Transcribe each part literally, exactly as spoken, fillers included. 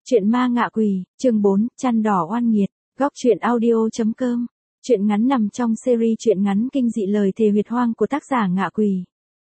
Chuyện ma ngạ quỷ, chương bốn, chăn đỏ oan nghiệt, góc truyện audio.com. Chuyện ngắn nằm trong series truyện ngắn kinh dị lời thề huyệt hoang của tác giả Ngạ Quỷ.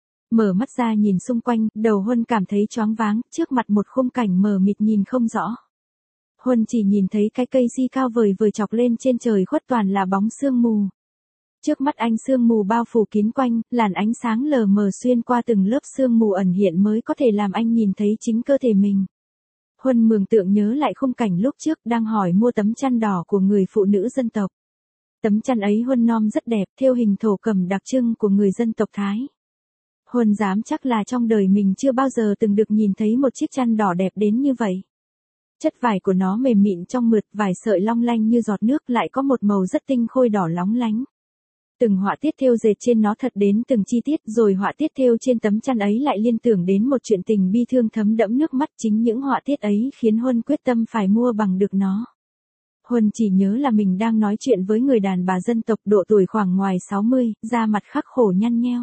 Mở mắt ra nhìn xung quanh, đầu Huân cảm thấy choáng váng, trước mặt một khung cảnh mờ mịt nhìn không rõ. Huân chỉ nhìn thấy cái cây si cao vời vời chọc lên trên trời khuất toàn là bóng sương mù. Trước mắt anh sương mù bao phủ kín quanh, làn ánh sáng lờ mờ xuyên qua từng lớp sương mù ẩn hiện mới có thể làm anh nhìn thấy chính cơ thể mình. Huân mường tượng nhớ lại khung cảnh lúc trước đang hỏi mua tấm chăn đỏ của người phụ nữ dân tộc. Tấm chăn ấy Huân nom rất đẹp, thêu hình thổ cẩm đặc trưng của người dân tộc Thái. Huân dám chắc là trong đời mình chưa bao giờ từng được nhìn thấy một chiếc chăn đỏ đẹp đến như vậy. Chất vải của nó mềm mịn trong mượt, vài sợi long lanh như giọt nước lại có một màu rất tinh khôi đỏ lóng lánh. Từng họa tiết thêu dệt trên nó thật đến từng chi tiết, rồi họa tiết thêu trên tấm chăn ấy lại liên tưởng đến một chuyện tình bi thương thấm đẫm nước mắt. Chính những họa tiết ấy khiến Huân quyết tâm phải mua bằng được nó. Huân chỉ nhớ là mình đang nói chuyện với người đàn bà dân tộc độ tuổi khoảng ngoài sáu mươi, da mặt khắc khổ nhăn nheo.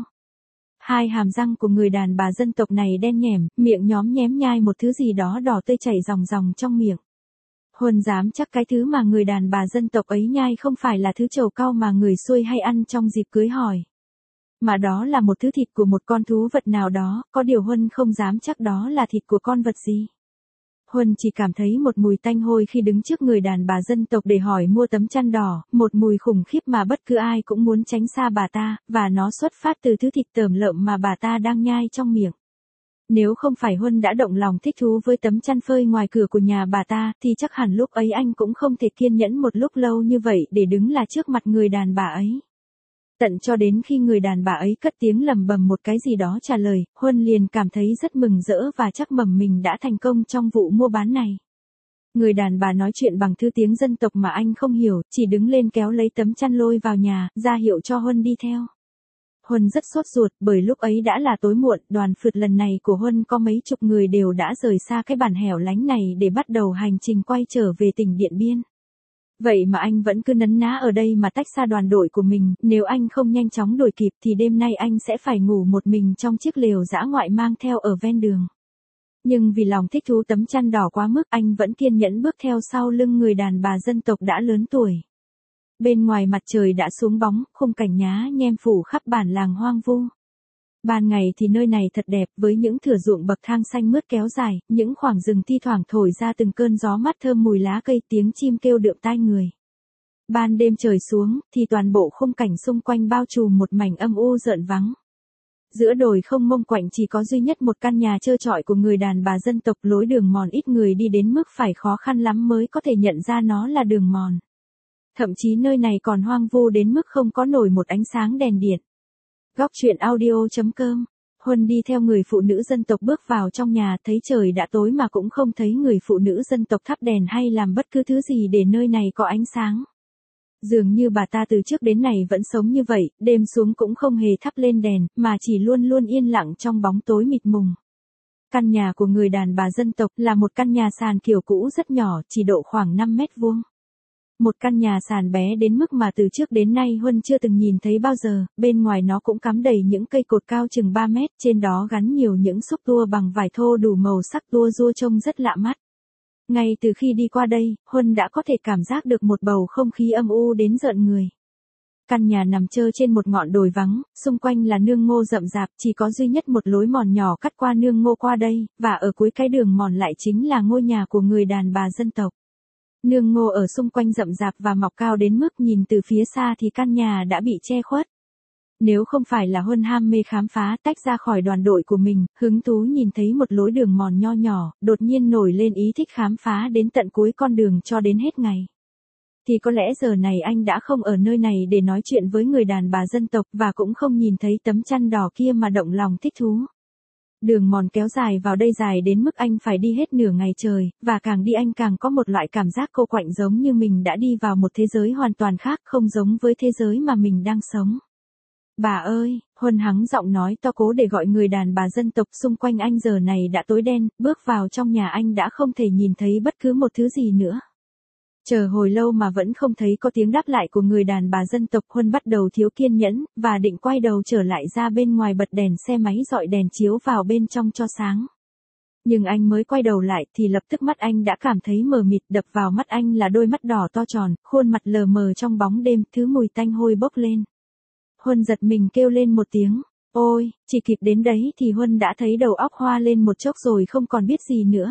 Hai hàm răng của người đàn bà dân tộc này đen nhẻm, miệng nhóm nhém nhai một thứ gì đó đỏ tươi chảy ròng ròng trong miệng. Huân dám chắc cái thứ mà người đàn bà dân tộc ấy nhai không phải là thứ trầu cau mà người xuôi hay ăn trong dịp cưới hỏi. Mà đó là một thứ thịt của một con thú vật nào đó, có điều Huân không dám chắc đó là thịt của con vật gì. Huân chỉ cảm thấy một mùi tanh hôi khi đứng trước người đàn bà dân tộc để hỏi mua tấm chăn đỏ, một mùi khủng khiếp mà bất cứ ai cũng muốn tránh xa bà ta, và nó xuất phát từ thứ thịt tởm lợm mà bà ta đang nhai trong miệng. Nếu không phải Huân đã động lòng thích thú với tấm chăn phơi ngoài cửa của nhà bà ta, thì chắc hẳn lúc ấy anh cũng không thể kiên nhẫn một lúc lâu như vậy để đứng là trước mặt người đàn bà ấy. Tận cho đến khi người đàn bà ấy cất tiếng lầm bầm một cái gì đó trả lời, Huân liền cảm thấy rất mừng rỡ và chắc mẩm mình đã thành công trong vụ mua bán này. Người đàn bà nói chuyện bằng thứ tiếng dân tộc mà anh không hiểu, chỉ đứng lên kéo lấy tấm chăn lôi vào nhà, ra hiệu cho Huân đi theo. Huân rất sốt ruột, bởi lúc ấy đã là tối muộn, đoàn phượt lần này của Huân có mấy chục người đều đã rời xa cái bản hẻo lánh này để bắt đầu hành trình quay trở về tỉnh Điện Biên. Vậy mà anh vẫn cứ nấn ná ở đây mà tách xa đoàn đội của mình, nếu anh không nhanh chóng đuổi kịp thì đêm nay anh sẽ phải ngủ một mình trong chiếc lều dã ngoại mang theo ở ven đường. Nhưng vì lòng thích thú tấm chăn đỏ quá mức, anh vẫn kiên nhẫn bước theo sau lưng người đàn bà dân tộc đã lớn tuổi. Bên ngoài mặt trời đã xuống bóng, khung cảnh nhá nhem phủ khắp bản làng hoang vu. Ban ngày thì nơi này thật đẹp, với những thửa ruộng bậc thang xanh mướt kéo dài, những khoảng rừng thi thoảng thổi ra từng cơn gió mát thơm mùi lá cây, tiếng chim kêu đượm tai người. Ban đêm trời xuống, thì toàn bộ khung cảnh xung quanh bao trùm một mảnh âm u rợn vắng. Giữa đồi không mông quạnh chỉ có duy nhất một căn nhà trơ trọi của người đàn bà dân tộc, lối đường mòn ít người đi đến mức phải khó khăn lắm mới có thể nhận ra nó là đường mòn. Thậm chí nơi này còn hoang vu đến mức không có nổi một ánh sáng đèn điện. Góc truyện audio.com. Huân đi theo người phụ nữ dân tộc bước vào trong nhà, thấy trời đã tối mà cũng không thấy người phụ nữ dân tộc thắp đèn hay làm bất cứ thứ gì để nơi này có ánh sáng. Dường như bà ta từ trước đến nay vẫn sống như vậy, đêm xuống cũng không hề thắp lên đèn, mà chỉ luôn luôn yên lặng trong bóng tối mịt mùng. Căn nhà của người đàn bà dân tộc là một căn nhà sàn kiểu cũ rất nhỏ, chỉ độ khoảng năm mét vuông. Một căn nhà sàn bé đến mức mà từ trước đến nay Huân chưa từng nhìn thấy bao giờ, bên ngoài nó cũng cắm đầy những cây cột cao chừng ba mét, trên đó gắn nhiều những xúc tua bằng vải thô đủ màu sắc tua rua trông rất lạ mắt. Ngay từ khi đi qua đây, Huân đã có thể cảm giác được một bầu không khí âm u đến rợn người. Căn nhà nằm trơ trên một ngọn đồi vắng, xung quanh là nương ngô rậm rạp, chỉ có duy nhất một lối mòn nhỏ cắt qua nương ngô qua đây, và ở cuối cái đường mòn lại chính là ngôi nhà của người đàn bà dân tộc. Nương ngô ở xung quanh rậm rạp và mọc cao đến mức nhìn từ phía xa thì căn nhà đã bị che khuất. Nếu không phải là Huân ham mê khám phá, tách ra khỏi đoàn đội của mình, hứng thú nhìn thấy một lối đường mòn nho nhỏ, đột nhiên nổi lên ý thích khám phá đến tận cuối con đường cho đến hết ngày, thì có lẽ giờ này anh đã không ở nơi này để nói chuyện với người đàn bà dân tộc, và cũng không nhìn thấy tấm chăn đỏ kia mà động lòng thích thú. Đường mòn kéo dài vào đây dài đến mức anh phải đi hết nửa ngày trời, và càng đi anh càng có một loại cảm giác cô quạnh, giống như mình đã đi vào một thế giới hoàn toàn khác, không giống với thế giới mà mình đang sống. Bà ơi, Huân hắng giọng nói to cố để gọi người đàn bà dân tộc. Xung quanh anh giờ này đã tối đen, bước vào trong nhà anh đã không thể nhìn thấy bất cứ một thứ gì nữa. Chờ hồi lâu mà vẫn không thấy có tiếng đáp lại của người đàn bà dân tộc, Huân bắt đầu thiếu kiên nhẫn, và định quay đầu trở lại ra bên ngoài bật đèn xe máy dọi đèn chiếu vào bên trong cho sáng. Nhưng anh mới quay đầu lại thì lập tức mắt anh đã cảm thấy mờ mịt, đập vào mắt anh là đôi mắt đỏ to tròn, khuôn mặt lờ mờ trong bóng đêm, thứ mùi tanh hôi bốc lên. Huân giật mình kêu lên một tiếng, ôi, chỉ kịp đến đấy thì Huân đã thấy đầu óc hoa lên một chốc rồi không còn biết gì nữa.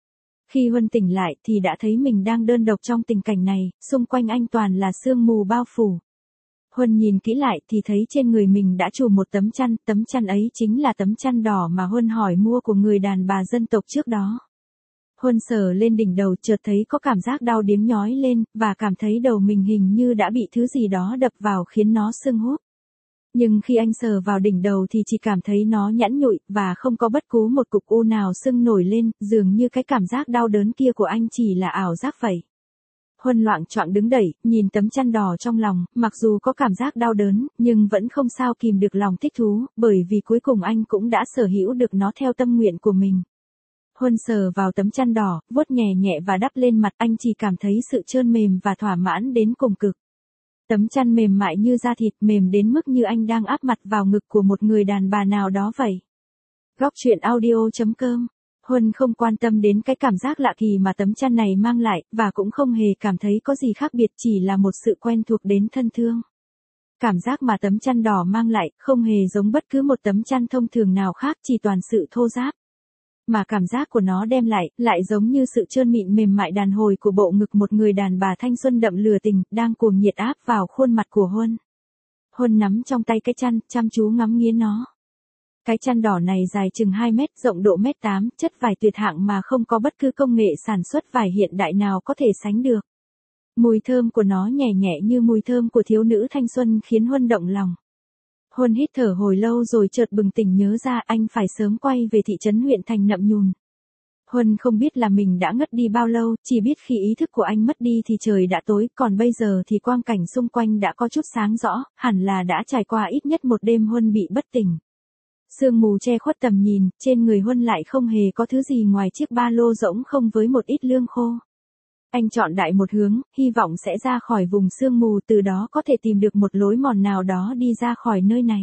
Khi Huân tỉnh lại thì đã thấy mình đang đơn độc trong tình cảnh này, xung quanh anh toàn là sương mù bao phủ. Huân nhìn kỹ lại thì thấy trên người mình đã trùm một tấm chăn, tấm chăn ấy chính là tấm chăn đỏ mà Huân hỏi mua của người đàn bà dân tộc trước đó. Huân sờ lên đỉnh đầu chợt thấy có cảm giác đau điếng nhói lên, và cảm thấy đầu mình hình như đã bị thứ gì đó đập vào khiến nó sưng húp. Nhưng khi anh sờ vào đỉnh đầu thì chỉ cảm thấy nó nhẵn nhụi, và không có bất cứ một cục u nào sưng nổi lên, dường như cái cảm giác đau đớn kia của anh chỉ là ảo giác vậy. Huân loạng choạng đứng đẩy, nhìn tấm chăn đỏ trong lòng, mặc dù có cảm giác đau đớn, nhưng vẫn không sao kìm được lòng thích thú, bởi vì cuối cùng anh cũng đã sở hữu được nó theo tâm nguyện của mình. Huân sờ vào tấm chăn đỏ, vuốt nhẹ nhẹ và đắp lên mặt, anh chỉ cảm thấy sự trơn mềm và thỏa mãn đến cùng cực. Tấm chăn mềm mại như da thịt, mềm đến mức như anh đang áp mặt vào ngực của một người đàn bà nào đó vậy. Góc truyện audio chấm com. Huân không quan tâm đến cái cảm giác lạ kỳ mà tấm chăn này mang lại, và cũng không hề cảm thấy có gì khác biệt, chỉ là một sự quen thuộc đến thân thương. Cảm giác mà tấm chăn đỏ mang lại, không hề giống bất cứ một tấm chăn thông thường nào khác, chỉ toàn sự thô ráp. Mà cảm giác của nó đem lại, lại giống như sự trơn mịn mềm mại đàn hồi của bộ ngực một người đàn bà thanh xuân đậm lừa tình, đang cuồng nhiệt áp vào khuôn mặt của Huân. Huân nắm trong tay cái chăn, chăm chú ngắm nghía nó. Cái chăn đỏ này dài chừng hai mét, rộng độ mét tám, chất vải tuyệt hạng mà không có bất cứ công nghệ sản xuất vải hiện đại nào có thể sánh được. Mùi thơm của nó nhẹ nhẹ như mùi thơm của thiếu nữ thanh xuân khiến Huân động lòng. Huân hít thở hồi lâu rồi chợt bừng tỉnh nhớ ra anh phải sớm quay về thị trấn huyện thành Nậm Nhùn. Huân không biết là mình đã ngất đi bao lâu, chỉ biết khi ý thức của anh mất đi thì trời đã tối, còn bây giờ thì quang cảnh xung quanh đã có chút sáng rõ, hẳn là đã trải qua ít nhất một đêm Huân bị bất tỉnh. Sương mù che khuất tầm nhìn, trên người Huân lại không hề có thứ gì ngoài chiếc ba lô rỗng không với một ít lương khô. Anh chọn đại một hướng, hy vọng sẽ ra khỏi vùng sương mù, từ đó có thể tìm được một lối mòn nào đó đi ra khỏi nơi này.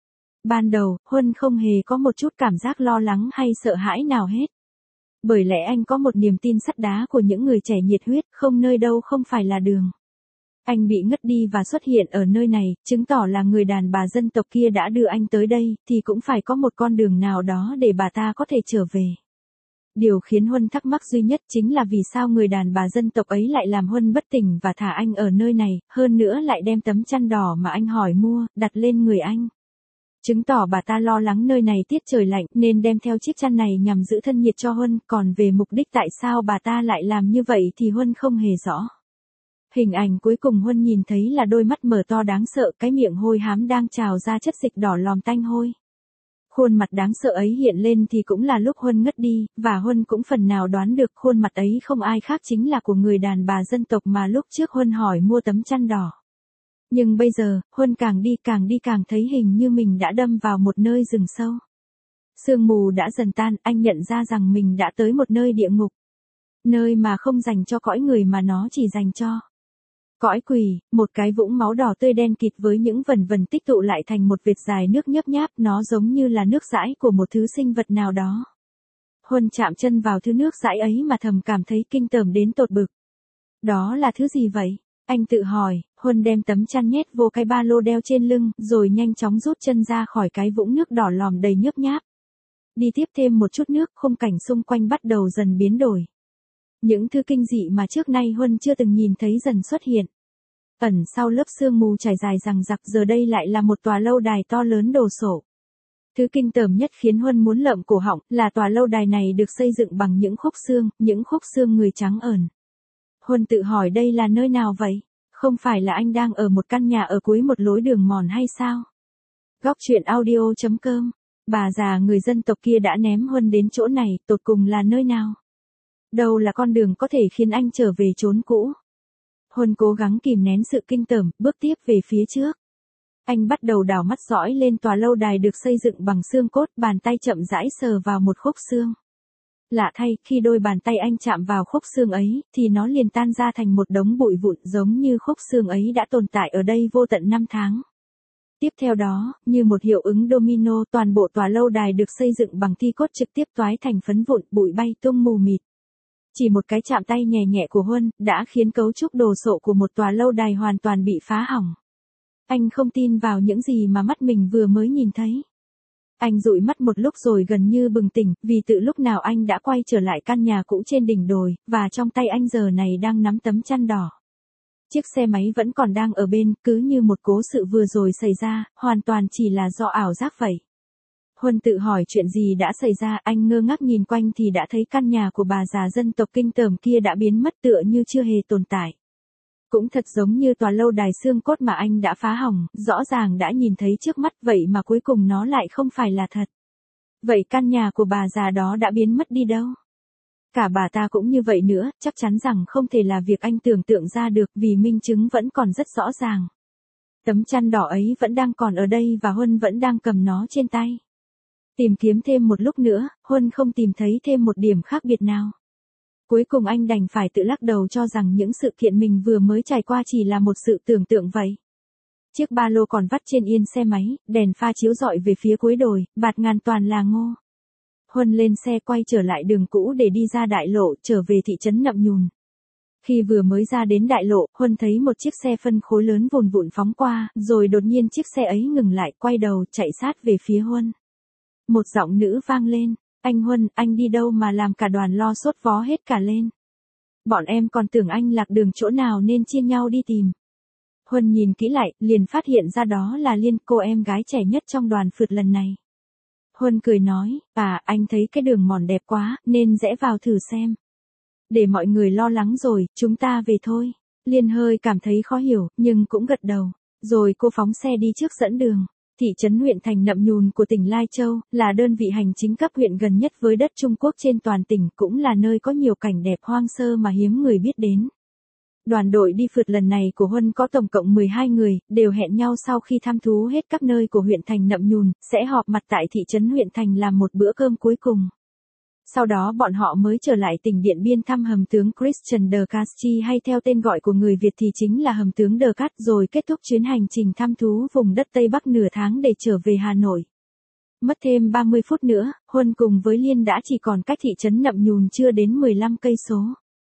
Ban đầu, Huân không hề có một chút cảm giác lo lắng hay sợ hãi nào hết. Bởi lẽ anh có một niềm tin sắt đá của những người trẻ nhiệt huyết, không nơi đâu không phải là đường. Anh bị ngất đi và xuất hiện ở nơi này, chứng tỏ là người đàn bà dân tộc kia đã đưa anh tới đây, thì cũng phải có một con đường nào đó để bà ta có thể trở về. Điều khiến Huân thắc mắc duy nhất chính là vì sao người đàn bà dân tộc ấy lại làm Huân bất tỉnh và thả anh ở nơi này, hơn nữa lại đem tấm chăn đỏ mà anh hỏi mua, đặt lên người anh. Chứng tỏ bà ta lo lắng nơi này tiết trời lạnh nên đem theo chiếc chăn này nhằm giữ thân nhiệt cho Huân, còn về mục đích tại sao bà ta lại làm như vậy thì Huân không hề rõ. Hình ảnh cuối cùng Huân nhìn thấy là đôi mắt mở to đáng sợ, cái miệng hôi hám đang trào ra chất dịch đỏ lòm tanh hôi. Khuôn mặt đáng sợ ấy hiện lên thì cũng là lúc Huân ngất đi, và Huân cũng phần nào đoán được khuôn mặt ấy không ai khác chính là của người đàn bà dân tộc mà lúc trước Huân hỏi mua tấm chăn đỏ. Nhưng bây giờ, Huân càng đi càng đi càng thấy hình như mình đã đâm vào một nơi rừng sâu. Sương mù đã dần tan, anh nhận ra rằng mình đã tới một nơi địa ngục. Nơi mà không dành cho cõi người mà nó chỉ dành cho cõi quỷ, một cái vũng máu đỏ tươi đen kịt với những vần vần tích tụ lại thành một vệt dài nước nhấp nháp, nó giống như là nước dãi của một thứ sinh vật nào đó. Huân chạm chân vào thứ nước dãi ấy mà thầm cảm thấy kinh tởm đến tột bực. Đó là thứ gì vậy? Anh tự hỏi. Huân đem tấm chăn nhét vô cái ba lô đeo trên lưng, rồi nhanh chóng rút chân ra khỏi cái vũng nước đỏ lòm đầy nhấp nháp. Đi tiếp thêm một chút nước, khung cảnh xung quanh bắt đầu dần biến đổi. Những thứ kinh dị mà trước nay Huân chưa từng nhìn thấy dần xuất hiện. Ẩn sau lớp sương mù trải dài rằng rặc, giờ đây lại là một tòa lâu đài to lớn đổ sộ. Thứ kinh tởm nhất khiến Huân muốn lợm cổ họng là tòa lâu đài này được xây dựng bằng những khúc xương, những khúc xương người trắng ẩn. Huân tự hỏi đây là nơi nào vậy? Không phải là anh đang ở một căn nhà ở cuối một lối đường mòn hay sao? Góc truyện audio chấm com. Bà già người dân tộc kia đã ném Huân đến chỗ này, tột cùng là nơi nào? Đâu là con đường có thể khiến anh trở về chốn cũ? Huân cố gắng kìm nén sự kinh tởm, bước tiếp về phía trước. Anh bắt đầu đảo mắt dõi lên tòa lâu đài được xây dựng bằng xương cốt, bàn tay chậm rãi sờ vào một khúc xương. Lạ thay, khi đôi bàn tay anh chạm vào khúc xương ấy, thì nó liền tan ra thành một đống bụi vụn, giống như khúc xương ấy đã tồn tại ở đây vô tận năm tháng. Tiếp theo đó, như một hiệu ứng domino, toàn bộ tòa lâu đài được xây dựng bằng thi cốt trực tiếp toái thành phấn vụn, bụi bay tung mù mịt. Chỉ một cái chạm tay nhẹ nhẹ của Huân, đã khiến cấu trúc đồ sộ của một tòa lâu đài hoàn toàn bị phá hỏng. Anh không tin vào những gì mà mắt mình vừa mới nhìn thấy. Anh dụi mắt một lúc rồi gần như bừng tỉnh, vì từ lúc nào anh đã quay trở lại căn nhà cũ trên đỉnh đồi, và trong tay anh giờ này đang nắm tấm chăn đỏ. Chiếc xe máy vẫn còn đang ở bên, cứ như một cố sự vừa rồi xảy ra, hoàn toàn chỉ là do ảo giác vậy. Huân tự hỏi chuyện gì đã xảy ra, anh ngơ ngác nhìn quanh thì đã thấy căn nhà của bà già dân tộc Kinh Tởm kia đã biến mất tựa như chưa hề tồn tại. Cũng thật giống như tòa lâu đài xương cốt mà anh đã phá hỏng, rõ ràng đã nhìn thấy trước mắt vậy mà cuối cùng nó lại không phải là thật. Vậy căn nhà của bà già đó đã biến mất đi đâu? Cả bà ta cũng như vậy nữa, chắc chắn rằng không thể là việc anh tưởng tượng ra được vì minh chứng vẫn còn rất rõ ràng. Tấm chăn đỏ ấy vẫn đang còn ở đây và Huân vẫn đang cầm nó trên tay. Tìm kiếm thêm một lúc nữa, Huân không tìm thấy thêm một điểm khác biệt nào. Cuối cùng anh đành phải tự lắc đầu cho rằng những sự kiện mình vừa mới trải qua chỉ là một sự tưởng tượng vậy. Chiếc ba lô còn vắt trên yên xe máy, đèn pha chiếu rọi về phía cuối đồi, bạt ngàn toàn là ngô. Huân lên xe quay trở lại đường cũ để đi ra đại lộ, trở về thị trấn Nậm Nhùn. Khi vừa mới ra đến đại lộ, Huân thấy một chiếc xe phân khối lớn vùn vụn phóng qua, rồi đột nhiên chiếc xe ấy ngừng lại, quay đầu, chạy sát về phía Huân. Một giọng nữ vang lên, anh Huân, anh đi đâu mà làm cả đoàn lo sốt vó hết cả lên. Bọn em còn tưởng anh lạc đường chỗ nào nên chia nhau đi tìm. Huân nhìn kỹ lại, liền phát hiện ra đó là Liên, cô em gái trẻ nhất trong đoàn phượt lần này. Huân cười nói, à, anh thấy cái đường mòn đẹp quá, nên rẽ vào thử xem. Để mọi người lo lắng rồi, chúng ta về thôi. Liên hơi cảm thấy khó hiểu, nhưng cũng gật đầu. Rồi cô phóng xe đi trước dẫn đường. Thị trấn huyện thành Nậm Nhùn của tỉnh Lai Châu, là đơn vị hành chính cấp huyện gần nhất với đất Trung Quốc trên toàn tỉnh, cũng là nơi có nhiều cảnh đẹp hoang sơ mà hiếm người biết đến. Đoàn đội đi phượt lần này của Huân có tổng cộng mười hai người, đều hẹn nhau sau khi thăm thú hết các nơi của huyện thành Nậm Nhùn, sẽ họp mặt tại thị trấn huyện thành làm một bữa cơm cuối cùng. Sau đó bọn họ mới trở lại tỉnh Điện Biên thăm hầm tướng Christian de Castries, hay theo tên gọi của người Việt thì chính là hầm tướng De Cát, rồi kết thúc chuyến hành trình thăm thú vùng đất Tây Bắc nửa tháng để trở về Hà Nội. Mất thêm ba mươi phút nữa, Huân cùng với Liên đã chỉ còn cách thị trấn Nậm Nhùn chưa đến mười lăm cây số.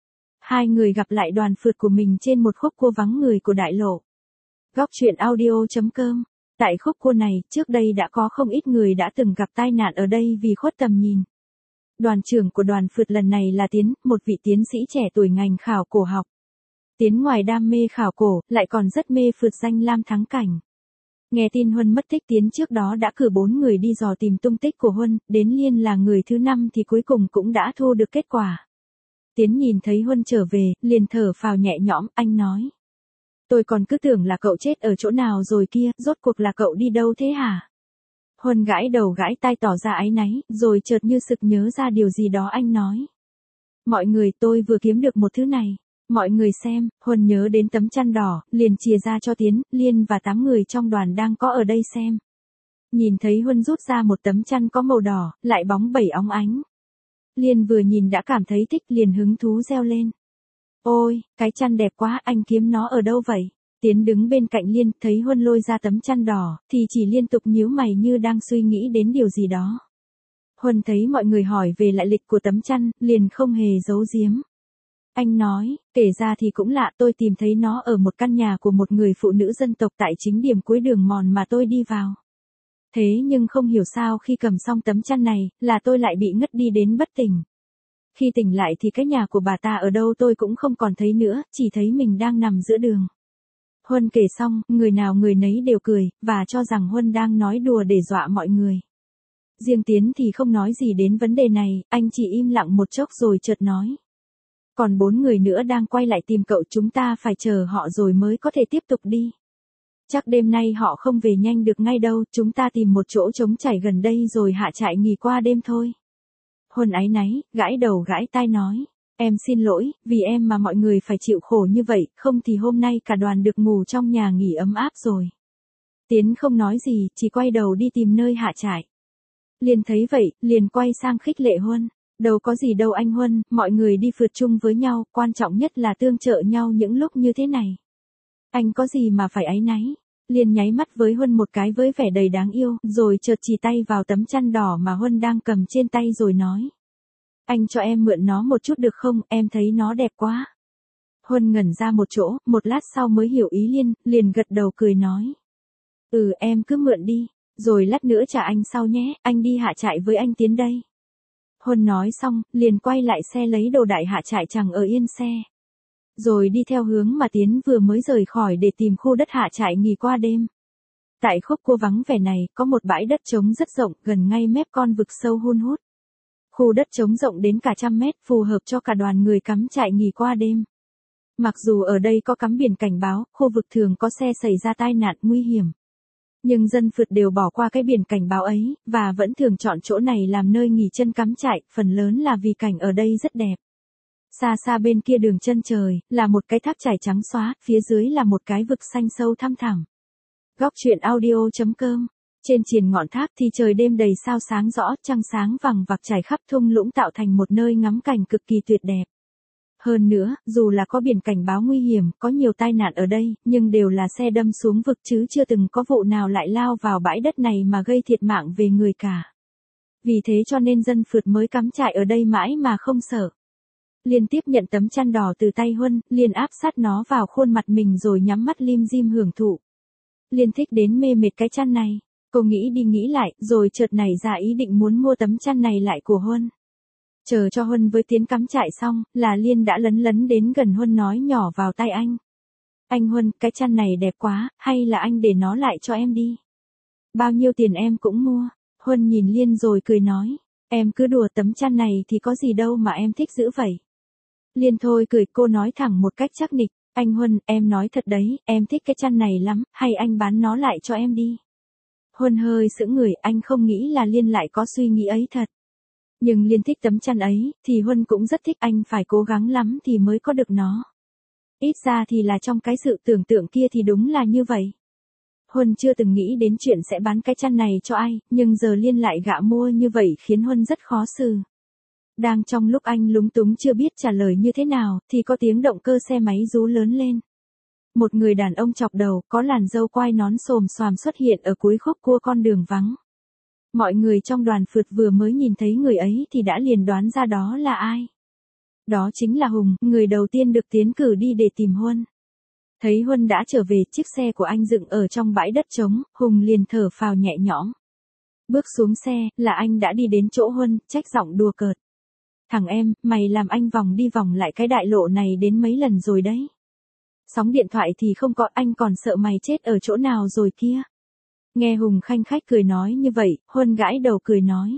Hai người gặp lại đoàn phượt của mình trên một khúc cua vắng người của đại lộ. Góc truyện audio chấm com. Tại khúc cua này, trước đây đã có không ít người đã từng gặp tai nạn ở đây vì khuất tầm nhìn. Đoàn trưởng của đoàn phượt lần này là Tiến, một vị tiến sĩ trẻ tuổi ngành khảo cổ học. Tiến ngoài đam mê khảo cổ, lại còn rất mê phượt danh lam thắng cảnh. Nghe tin Huân mất tích, Tiến trước đó đã cử bốn người đi dò tìm tung tích của Huân, đến Liên là người thứ năm thì cuối cùng cũng đã thu được kết quả. Tiến nhìn thấy Huân trở về, liền thở phào nhẹ nhõm, anh nói. Tôi còn cứ tưởng là cậu chết ở chỗ nào rồi kia, rốt cuộc là cậu đi đâu thế hả? Huân gãi đầu gãi tai tỏ ra áy náy, rồi chợt như sực nhớ ra điều gì đó anh nói. Mọi người, tôi vừa kiếm được một thứ này. Mọi người xem, Huân nhớ đến tấm chăn đỏ, liền chìa ra cho Tiến, Liên và tám người trong đoàn đang có ở đây xem. Nhìn thấy Huân rút ra một tấm chăn có màu đỏ, lại bóng bẩy óng ánh. Liên vừa nhìn đã cảm thấy thích, liền hứng thú reo lên. Ôi, cái chăn đẹp quá, anh kiếm nó ở đâu vậy? Tiến đứng bên cạnh Liên, thấy Huân lôi ra tấm chăn đỏ, thì chỉ liên tục nhíu mày như đang suy nghĩ đến điều gì đó. Huân thấy mọi người hỏi về lại lịch của tấm chăn, liền không hề giấu giếm. Anh nói, kể ra thì cũng lạ, tôi tìm thấy nó ở một căn nhà của một người phụ nữ dân tộc tại chính điểm cuối đường mòn mà tôi đi vào. Thế nhưng không hiểu sao khi cầm xong tấm chăn này, là tôi lại bị ngất đi đến bất tỉnh. Khi tỉnh lại thì cái nhà của bà ta ở đâu tôi cũng không còn thấy nữa, chỉ thấy mình đang nằm giữa đường. Huân kể xong, người nào người nấy đều cười, và cho rằng Huân đang nói đùa để dọa mọi người. Riêng Tiến thì không nói gì đến vấn đề này, anh chỉ im lặng một chốc rồi chợt nói. Còn bốn người nữa đang quay lại tìm cậu, chúng ta phải chờ họ rồi mới có thể tiếp tục đi. Chắc đêm nay họ không về nhanh được ngay đâu, chúng ta tìm một chỗ trống trải gần đây rồi hạ trại nghỉ qua đêm thôi. Huân áy náy, gãi đầu gãi tai nói. Em xin lỗi, vì em mà mọi người phải chịu khổ như vậy, không thì hôm nay cả đoàn được ngủ trong nhà nghỉ ấm áp rồi. Tiến không nói gì, chỉ quay đầu đi tìm nơi hạ trại. Liên thấy vậy, liền quay sang khích lệ Huân. Đâu có gì đâu anh Huân, mọi người đi phượt chung với nhau, quan trọng nhất là tương trợ nhau những lúc như thế này. Anh có gì mà phải áy náy. Liên nháy mắt với Huân một cái với vẻ đầy đáng yêu, rồi chợt chỉ tay vào tấm chăn đỏ mà Huân đang cầm trên tay rồi nói. Anh cho em mượn nó một chút được không, em thấy nó đẹp quá. Huân ngẩn ra một chỗ, một lát sau mới hiểu ý Liên, liền gật đầu cười nói. Ừ em cứ mượn đi, rồi lát nữa trả anh sau nhé, anh đi hạ trại với anh Tiến đây. Huân nói xong, liền quay lại xe lấy đồ đại hạ trại chẳng ở yên xe. Rồi đi theo hướng mà Tiến vừa mới rời khỏi để tìm khu đất hạ trại nghỉ qua đêm. Tại khúc cua vắng vẻ này, có một bãi đất trống rất rộng, gần ngay mép con vực sâu hun hút. Khu đất trống rộng đến cả trăm mét, phù hợp cho cả đoàn người cắm trại nghỉ qua đêm. Mặc dù ở đây có cắm biển cảnh báo, khu vực thường có xe xảy ra tai nạn nguy hiểm. Nhưng dân phượt đều bỏ qua cái biển cảnh báo ấy, và vẫn thường chọn chỗ này làm nơi nghỉ chân cắm trại, phần lớn là vì cảnh ở đây rất đẹp. Xa xa bên kia đường chân trời, là một cái thác trải trắng xóa, phía dưới là một cái vực xanh sâu thăm thẳm. Góc truyện audio chấm com. Trên triền ngọn thác thì trời đêm đầy sao sáng rõ, trăng sáng vằng vặc trải khắp thung lũng tạo thành một nơi ngắm cảnh cực kỳ tuyệt đẹp. Hơn nữa, dù là có biển cảnh báo nguy hiểm, có nhiều tai nạn ở đây, nhưng đều là xe đâm xuống vực chứ chưa từng có vụ nào lại lao vào bãi đất này mà gây thiệt mạng về người cả. Vì thế cho nên dân phượt mới cắm trại ở đây mãi mà không sợ. Liên tiếp nhận tấm chăn đỏ từ tay Huân, liền áp sát nó vào khuôn mặt mình rồi nhắm mắt lim dim hưởng thụ. Liên thích đến mê mệt cái chăn này. Cô nghĩ đi nghĩ lại, rồi chợt nảy ra ý định muốn mua tấm chăn này lại của Huân. Chờ cho Huân với Tiến cắm trại xong, là Liên đã lấn lấn đến gần Huân nói nhỏ vào tai anh. Anh Huân, cái chăn này đẹp quá, hay là anh để nó lại cho em đi? Bao nhiêu tiền em cũng mua. Huân nhìn Liên rồi cười nói. Em cứ đùa, tấm chăn này thì có gì đâu mà em thích dữ vậy. Liên thôi cười, cô nói thẳng một cách chắc nịch. Anh Huân, em nói thật đấy, em thích cái chăn này lắm, hay anh bán nó lại cho em đi. Huân hơi sững người, anh không nghĩ là Liên lại có suy nghĩ ấy thật. Nhưng Liên thích tấm chăn ấy, thì Huân cũng rất thích, anh phải cố gắng lắm thì mới có được nó. Ít ra thì là trong cái sự tưởng tượng kia thì đúng là như vậy. Huân chưa từng nghĩ đến chuyện sẽ bán cái chăn này cho ai, nhưng giờ Liên lại gạ mua như vậy khiến Huân rất khó xử. Đang trong lúc anh lúng túng chưa biết trả lời như thế nào, thì có tiếng động cơ xe máy rú lớn lên. Một người đàn ông chọc đầu, có làn râu quai nón xồm xoàm xuất hiện ở cuối khúc cua con đường vắng. Mọi người trong đoàn phượt vừa mới nhìn thấy người ấy thì đã liền đoán ra đó là ai. Đó chính là Hùng, người đầu tiên được tiến cử đi để tìm Huân. Thấy Huân đã trở về, chiếc xe của anh dựng ở trong bãi đất trống, Hùng liền thở phào nhẹ nhõm. Bước xuống xe, là anh đã đi đến chỗ Huân, trách giọng đùa cợt. Thằng em, mày làm anh vòng đi vòng lại cái đại lộ này đến mấy lần rồi đấy. Sóng điện thoại thì không có, anh còn sợ mày chết ở chỗ nào rồi kia. Nghe Hùng khanh khách cười nói như vậy, Huân gãi đầu cười nói.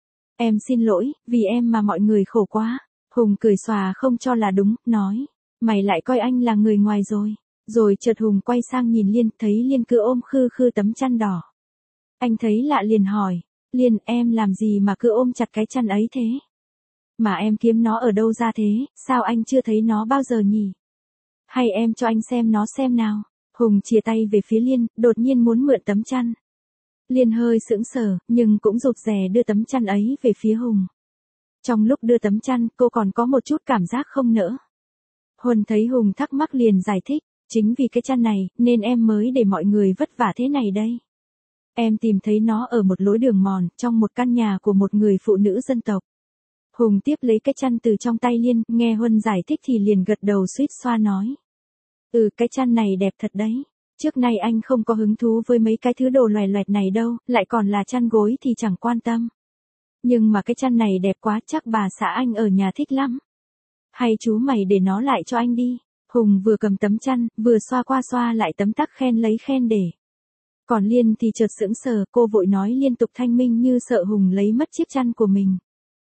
Em xin lỗi, vì em mà mọi người khổ quá. Hùng cười xòa không cho là đúng, nói. Mày lại coi anh là người ngoài rồi. Rồi chợt Hùng quay sang nhìn Liên, thấy Liên cứ ôm khư khư tấm chăn đỏ. Anh thấy lạ liền hỏi. Liên, em làm gì mà cứ ôm chặt cái chăn ấy thế? Mà em kiếm nó ở đâu ra thế, sao anh chưa thấy nó bao giờ nhỉ? Hay em cho anh xem nó xem nào? Hùng chìa tay về phía Liên, đột nhiên muốn mượn tấm chăn. Liên hơi sững sờ, nhưng cũng rụt rè đưa tấm chăn ấy về phía Hùng. Trong lúc đưa tấm chăn, cô còn có một chút cảm giác không nỡ. Huân thấy Hùng thắc mắc liền giải thích, chính vì cái chăn này, nên em mới để mọi người vất vả thế này đây. Em tìm thấy nó ở một lối đường mòn, trong một căn nhà của một người phụ nữ dân tộc. Hùng tiếp lấy cái chăn từ trong tay Liên, nghe Huân giải thích thì liền gật đầu suýt xoa nói. Ừ, cái chăn này đẹp thật đấy. Trước nay anh không có hứng thú với mấy cái thứ đồ loè loẹt này đâu, lại còn là chăn gối thì chẳng quan tâm. Nhưng mà cái chăn này đẹp quá, chắc bà xã anh ở nhà thích lắm. Hay chú mày để nó lại cho anh đi. Hùng vừa cầm tấm chăn, vừa xoa qua xoa lại tấm tắc khen lấy khen để. Còn Liên thì chợt sững sờ, cô vội nói liên tục thanh minh như sợ Hùng lấy mất chiếc chăn của mình.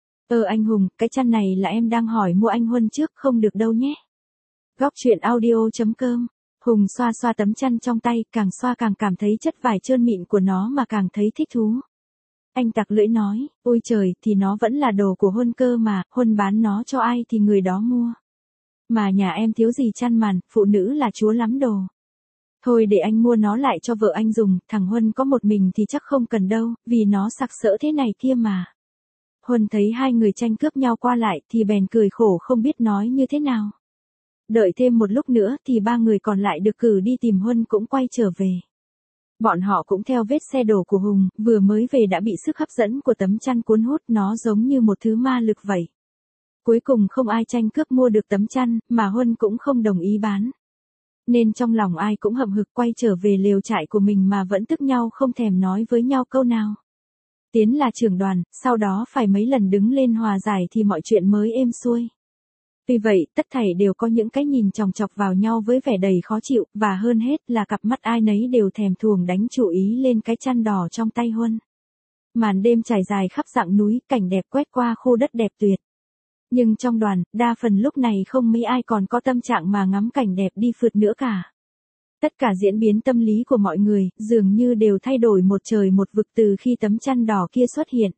Ờ anh Hùng, cái chăn này là em đang hỏi mua anh Huân trước, không được đâu nhé. Góc truyện audio chấm com. Hùng xoa xoa tấm chăn trong tay, càng xoa càng cảm thấy chất vải trơn mịn của nó mà càng thấy thích thú. Anh tặc lưỡi nói, ôi trời, thì nó vẫn là đồ của Huân cơ mà, Huân bán nó cho ai thì người đó mua. Mà nhà em thiếu gì chăn màn, phụ nữ là chúa lắm đồ. Thôi để anh mua nó lại cho vợ anh dùng, thằng Huân có một mình thì chắc không cần đâu, vì nó sặc sỡ thế này kia mà. Huân thấy hai người tranh cướp nhau qua lại thì bèn cười khổ không biết nói như thế nào. Đợi thêm một lúc nữa thì ba người còn lại được cử đi tìm Huân cũng quay trở về. Bọn họ cũng theo vết xe đổ của Hùng, vừa mới về đã bị sức hấp dẫn của tấm chăn cuốn hút, nó giống như một thứ ma lực vậy. Cuối cùng không ai tranh cướp mua được tấm chăn, mà Huân cũng không đồng ý bán. Nên trong lòng ai cũng hậm hực quay trở về lều trại của mình mà vẫn tức nhau không thèm nói với nhau câu nào. Tiến là trưởng đoàn, sau đó phải mấy lần đứng lên hòa giải thì mọi chuyện mới êm xuôi. Vì vậy, tất thảy đều có những cái nhìn chòng chọc vào nhau với vẻ đầy khó chịu, và hơn hết là cặp mắt ai nấy đều thèm thuồng đánh chú ý lên cái chăn đỏ trong tay Huân. Màn đêm trải dài khắp dặng núi, cảnh đẹp quét qua khu đất đẹp tuyệt. Nhưng trong đoàn, đa phần lúc này không mấy ai còn có tâm trạng mà ngắm cảnh đẹp đi phượt nữa cả. Tất cả diễn biến tâm lý của mọi người, dường như đều thay đổi một trời một vực từ khi tấm chăn đỏ kia xuất hiện.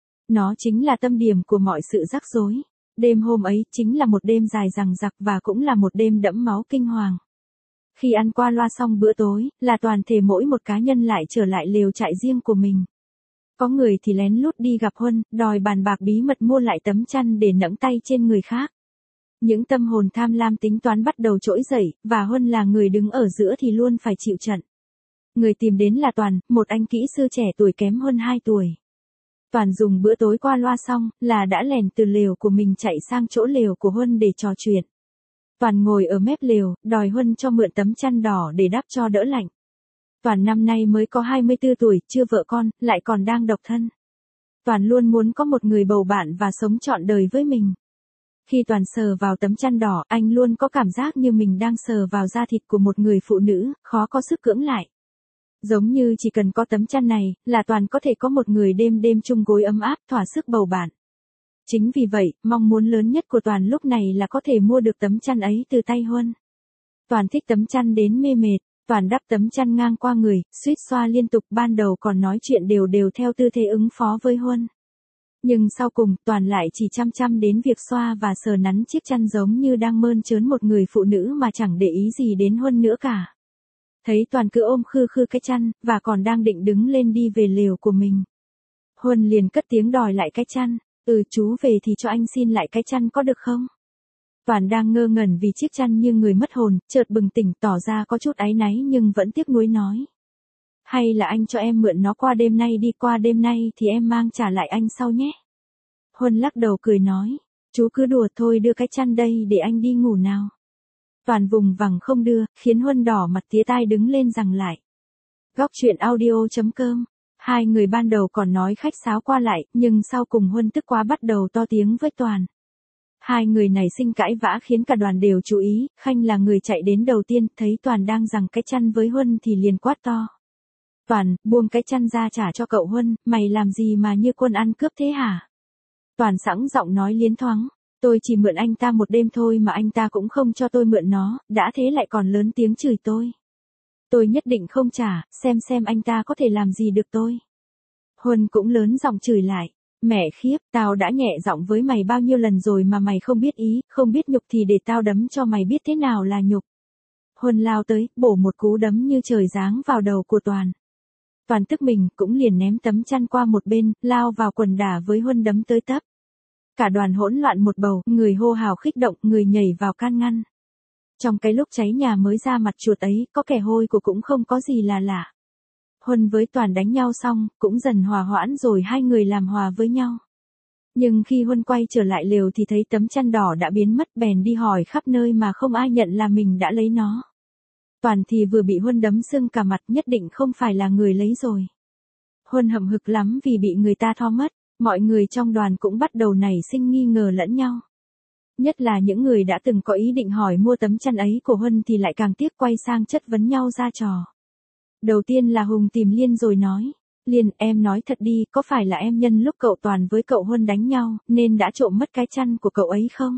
Nó chính là tâm điểm của mọi sự rắc rối. Đêm hôm ấy chính là một đêm dài dằng dặc và cũng là một đêm đẫm máu kinh hoàng. Khi ăn qua loa xong bữa tối, là toàn thể mỗi một cá nhân lại trở lại lều trại riêng của mình. Có người thì lén lút đi gặp Huân, đòi bàn bạc bí mật mua lại tấm chăn để nẫng tay trên người khác. Những tâm hồn tham lam tính toán bắt đầu trỗi dậy, và Huân là người đứng ở giữa thì luôn phải chịu trận. Người tìm đến là Toàn, một anh kỹ sư trẻ tuổi kém Huân hai tuổi. Toàn dùng bữa tối qua loa xong, là đã lèn từ lều của mình chạy sang chỗ lều của Huân để trò chuyện. Toàn ngồi ở mép lều, đòi Huân cho mượn tấm chăn đỏ để đắp cho đỡ lạnh. Toàn năm nay mới có hai mươi tư tuổi, chưa vợ con, lại còn đang độc thân. Toàn luôn muốn có một người bầu bạn và sống trọn đời với mình. Khi Toàn sờ vào tấm chăn đỏ, anh luôn có cảm giác như mình đang sờ vào da thịt của một người phụ nữ, khó có sức cưỡng lại. Giống như chỉ cần có tấm chăn này, là Toàn có thể có một người đêm đêm chung gối ấm áp, thỏa sức bầu bạn. Chính vì vậy, mong muốn lớn nhất của Toàn lúc này là có thể mua được tấm chăn ấy từ tay Huân. Toàn thích tấm chăn đến mê mệt, Toàn đắp tấm chăn ngang qua người, suýt xoa liên tục, ban đầu còn nói chuyện đều đều theo tư thế ứng phó với Huân. Nhưng sau cùng, Toàn lại chỉ chăm chăm đến việc xoa và sờ nắn chiếc chăn giống như đang mơn trớn một người phụ nữ mà chẳng để ý gì đến Huân nữa cả. Thấy Toàn cứ ôm khư khư cái chăn, và còn đang định đứng lên đi về lều của mình. Huân liền cất tiếng đòi lại cái chăn, ừ chú về thì cho anh xin lại cái chăn có được không? Toàn đang ngơ ngẩn vì chiếc chăn như người mất hồn, chợt bừng tỉnh tỏ ra có chút áy náy nhưng vẫn tiếc nuối nói. Hay là anh cho em mượn nó qua đêm nay đi, qua đêm nay thì em mang trả lại anh sau nhé. Huân lắc đầu cười nói, chú cứ đùa thôi, đưa cái chăn đây để anh đi ngủ nào. Toàn vùng vằng không đưa, khiến Huân đỏ mặt tía tai đứng lên rằng lại. Góc truyện audio chấm com. Hai người ban đầu còn nói khách sáo qua lại, nhưng sau cùng Huân tức quá bắt đầu to tiếng với Toàn. Hai người này sinh cãi vã khiến cả đoàn đều chú ý, Khanh là người chạy đến đầu tiên, thấy Toàn đang giằng cái chăn với Huân thì liền quát to. Toàn, buông cái chăn ra trả cho cậu Huân, mày làm gì mà như quân ăn cướp thế hả? Toàn sẵn giọng nói liến thoáng, tôi chỉ mượn anh ta một đêm thôi mà anh ta cũng không cho tôi mượn nó, đã thế lại còn lớn tiếng chửi tôi. Tôi nhất định không trả, xem xem anh ta có thể làm gì được tôi. Huân cũng lớn giọng chửi lại, mẹ khiếp, tao đã nhẹ giọng với mày bao nhiêu lần rồi mà mày không biết ý, không biết nhục thì để tao đấm cho mày biết thế nào là nhục. Huân lao tới, bổ một cú đấm như trời giáng vào đầu của Toàn. Toàn tức mình, cũng liền ném tấm chăn qua một bên, lao vào quần đả với Huân đấm tới tấp. Cả đoàn hỗn loạn một bầu, người hô hào khích động, người nhảy vào can ngăn. Trong cái lúc cháy nhà mới ra mặt chuột ấy, có kẻ hôi của cũng không có gì là lạ. Huân với Toàn đánh nhau xong, cũng dần hòa hoãn rồi hai người làm hòa với nhau. Nhưng khi Huân quay trở lại lều thì thấy tấm chăn đỏ đã biến mất, bèn đi hỏi khắp nơi mà không ai nhận là mình đã lấy nó. Toàn thì vừa bị Huân đấm sưng cả mặt, nhất định không phải là người lấy rồi. Huân hậm hực lắm vì bị người ta tho mất, mọi người trong đoàn cũng bắt đầu nảy sinh nghi ngờ lẫn nhau. Nhất là những người đã từng có ý định hỏi mua tấm chăn ấy của Huân thì lại càng tiếc quay sang chất vấn nhau ra trò. Đầu tiên là Hùng tìm Liên rồi nói, Liên, em nói thật đi, có phải là em nhân lúc cậu Toàn với cậu Huân đánh nhau, nên đã trộm mất cái chăn của cậu ấy không?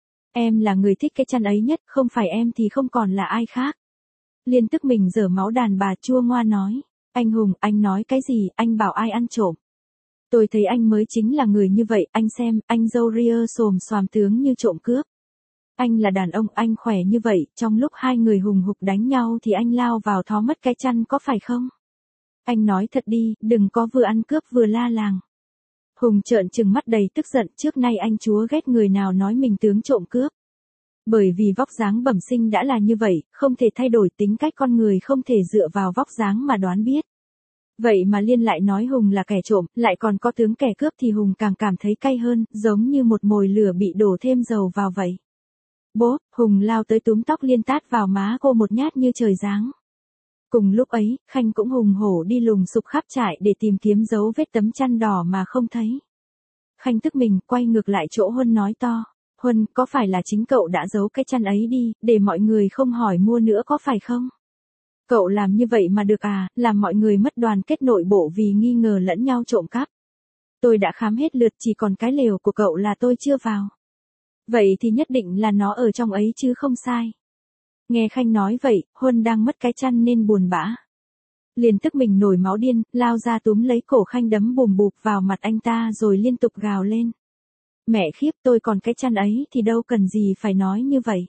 Em là người thích cái chăn ấy nhất, không phải em thì không còn là ai khác. Liên tức mình dở máu đàn bà chua ngoa nói, anh Hùng, anh nói cái gì, anh bảo ai ăn trộm? Tôi thấy anh mới chính là người như vậy, anh xem, anh râu ria xồm xoàm tướng như trộm cướp. Anh là đàn ông, anh khỏe như vậy, trong lúc hai người hùng hục đánh nhau thì anh lao vào thó mất cái chăn có phải không? Anh nói thật đi, đừng có vừa ăn cướp vừa la làng. Hùng trợn trừng mắt đầy tức giận, trước nay anh chúa ghét người nào nói mình tướng trộm cướp. Bởi vì vóc dáng bẩm sinh đã là như vậy, không thể thay đổi, tính cách con người không thể dựa vào vóc dáng mà đoán biết. Vậy mà Liên lại nói Hùng là kẻ trộm, lại còn có tướng kẻ cướp thì Hùng càng cảm thấy cay hơn, giống như một mồi lửa bị đổ thêm dầu vào vậy. Bố, Hùng lao tới túm tóc Liên tát vào má cô một nhát như trời giáng. Cùng lúc ấy, Khanh cũng hùng hổ đi lùng sục khắp trại để tìm kiếm dấu vết tấm chăn đỏ mà không thấy. Khanh tức mình, quay ngược lại chỗ Huân nói to. Huân, có phải là chính cậu đã giấu cái chăn ấy đi, để mọi người không hỏi mua nữa có phải không? Cậu làm như vậy mà được à, làm mọi người mất đoàn kết nội bộ vì nghi ngờ lẫn nhau trộm cắp. Tôi đã khám hết lượt, chỉ còn cái lều của cậu là tôi chưa vào. Vậy thì nhất định là nó ở trong ấy chứ không sai. Nghe Khanh nói vậy, Huân đang mất cái chăn nên buồn bã. Liền tức mình nổi máu điên, lao ra túm lấy cổ Khanh đấm bùm bụp vào mặt anh ta rồi liên tục gào lên. Mẹ khiếp, tôi còn cái chăn ấy thì đâu cần gì phải nói như vậy.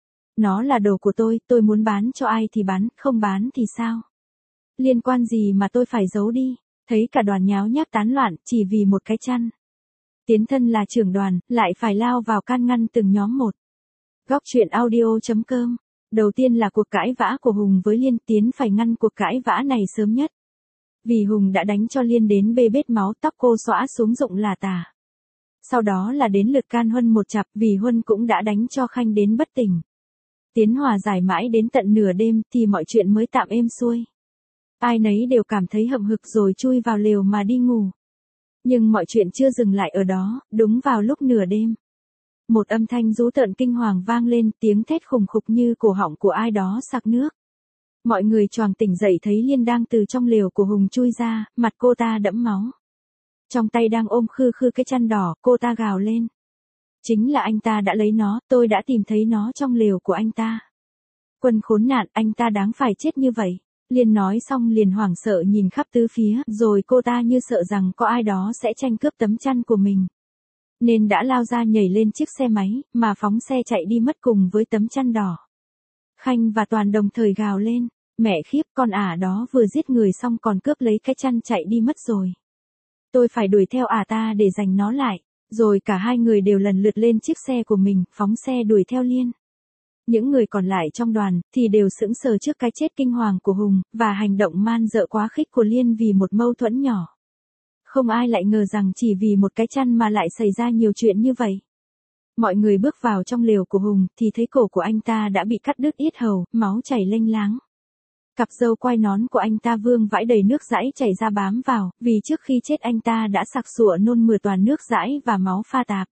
Nó là đồ của tôi, tôi muốn bán cho ai thì bán, không bán thì sao? Liên quan gì mà tôi phải giấu đi? Thấy cả đoàn nháo nhác tán loạn, chỉ vì một cái chăn. Tiến thân là trưởng đoàn, lại phải lao vào can ngăn từng nhóm một. Góc truyện audio chấm com. Đầu tiên là cuộc cãi vã của Hùng với Liên, Tiến phải ngăn cuộc cãi vã này sớm nhất. Vì Hùng đã đánh cho Liên đến bê bết máu, tóc cô xõa xuống rụng là tả. Sau đó là đến lượt can Huân một chặp, vì Huân cũng đã đánh cho Khanh đến bất tỉnh. Tiến hòa giải mãi đến tận nửa đêm thì mọi chuyện mới tạm êm xuôi. Ai nấy đều cảm thấy hậm hực rồi chui vào lều mà đi ngủ. Nhưng mọi chuyện chưa dừng lại ở đó, đúng vào lúc nửa đêm. Một âm thanh rú tợn kinh hoàng vang lên, tiếng thét khủng khục như cổ họng của ai đó sặc nước. Mọi người choàng tỉnh dậy thấy Liên đang từ trong lều của Hùng chui ra, mặt cô ta đẫm máu. Trong tay đang ôm khư khư cái chăn đỏ, cô ta gào lên. Chính là anh ta đã lấy nó, tôi đã tìm thấy nó trong lều của anh ta. Quân khốn nạn, anh ta đáng phải chết như vậy. Liên nói xong liền hoảng sợ nhìn khắp tứ phía, rồi cô ta như sợ rằng có ai đó sẽ tranh cướp tấm chăn của mình. Nên đã lao ra nhảy lên chiếc xe máy, mà phóng xe chạy đi mất cùng với tấm chăn đỏ. Khanh và Toàn đồng thời gào lên, mẹ khiếp, con ả đó vừa giết người xong còn cướp lấy cái chăn chạy đi mất rồi. Tôi phải đuổi theo ả ta để giành nó lại. Rồi cả hai người đều lần lượt lên chiếc xe của mình, phóng xe đuổi theo Liên. Những người còn lại trong đoàn, thì đều sững sờ trước cái chết kinh hoàng của Hùng, và hành động man dợ quá khích của Liên vì một mâu thuẫn nhỏ. Không ai lại ngờ rằng chỉ vì một cái chăn mà lại xảy ra nhiều chuyện như vậy. Mọi người bước vào trong lều của Hùng, thì thấy cổ của anh ta đã bị cắt đứt yết hầu, máu chảy lênh láng. Cặp râu quai nón của anh ta vương vãi đầy nước dãi chảy ra bám vào, vì trước khi chết anh ta đã sặc sụa nôn mửa toàn nước dãi và máu pha tạp.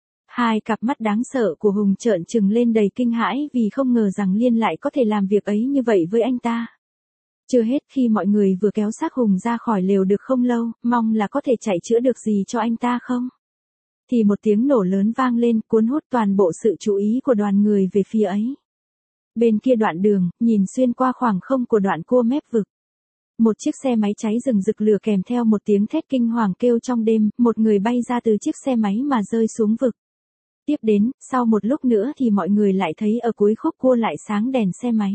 Hai cặp mắt đáng sợ của Hùng trợn trừng lên đầy kinh hãi vì không ngờ rằng Liên lại có thể làm việc ấy như vậy với anh ta. Chưa hết, khi mọi người vừa kéo xác Hùng ra khỏi lều được không lâu, mong là có thể chạy chữa được gì cho anh ta không, thì một tiếng nổ lớn vang lên, cuốn hút toàn bộ sự chú ý của đoàn người về phía ấy. Bên kia đoạn đường, nhìn xuyên qua khoảng không của đoạn cua mép vực. Một chiếc xe máy cháy rừng rực lửa kèm theo một tiếng thét kinh hoàng kêu trong đêm, một người bay ra từ chiếc xe máy mà rơi xuống vực. Tiếp đến, sau một lúc nữa thì mọi người lại thấy ở cuối khúc cua lại sáng đèn xe máy.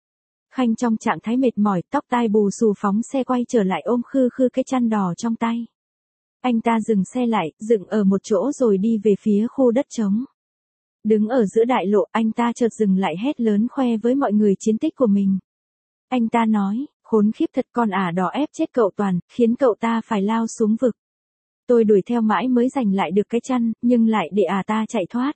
Khanh trong trạng thái mệt mỏi, tóc tai bù xù phóng xe quay trở lại ôm khư khư cái chăn đỏ trong tay. Anh ta dừng xe lại, dựng ở một chỗ rồi đi về phía khu đất trống. Đứng ở giữa đại lộ, anh ta chợt dừng lại hét lớn khoe với mọi người chiến tích của mình. Anh ta nói, khốn khiếp thật, con ả đỏ ép chết cậu Toàn, khiến cậu ta phải lao xuống vực. Tôi đuổi theo mãi mới giành lại được cái chăn, nhưng lại để ả ta chạy thoát.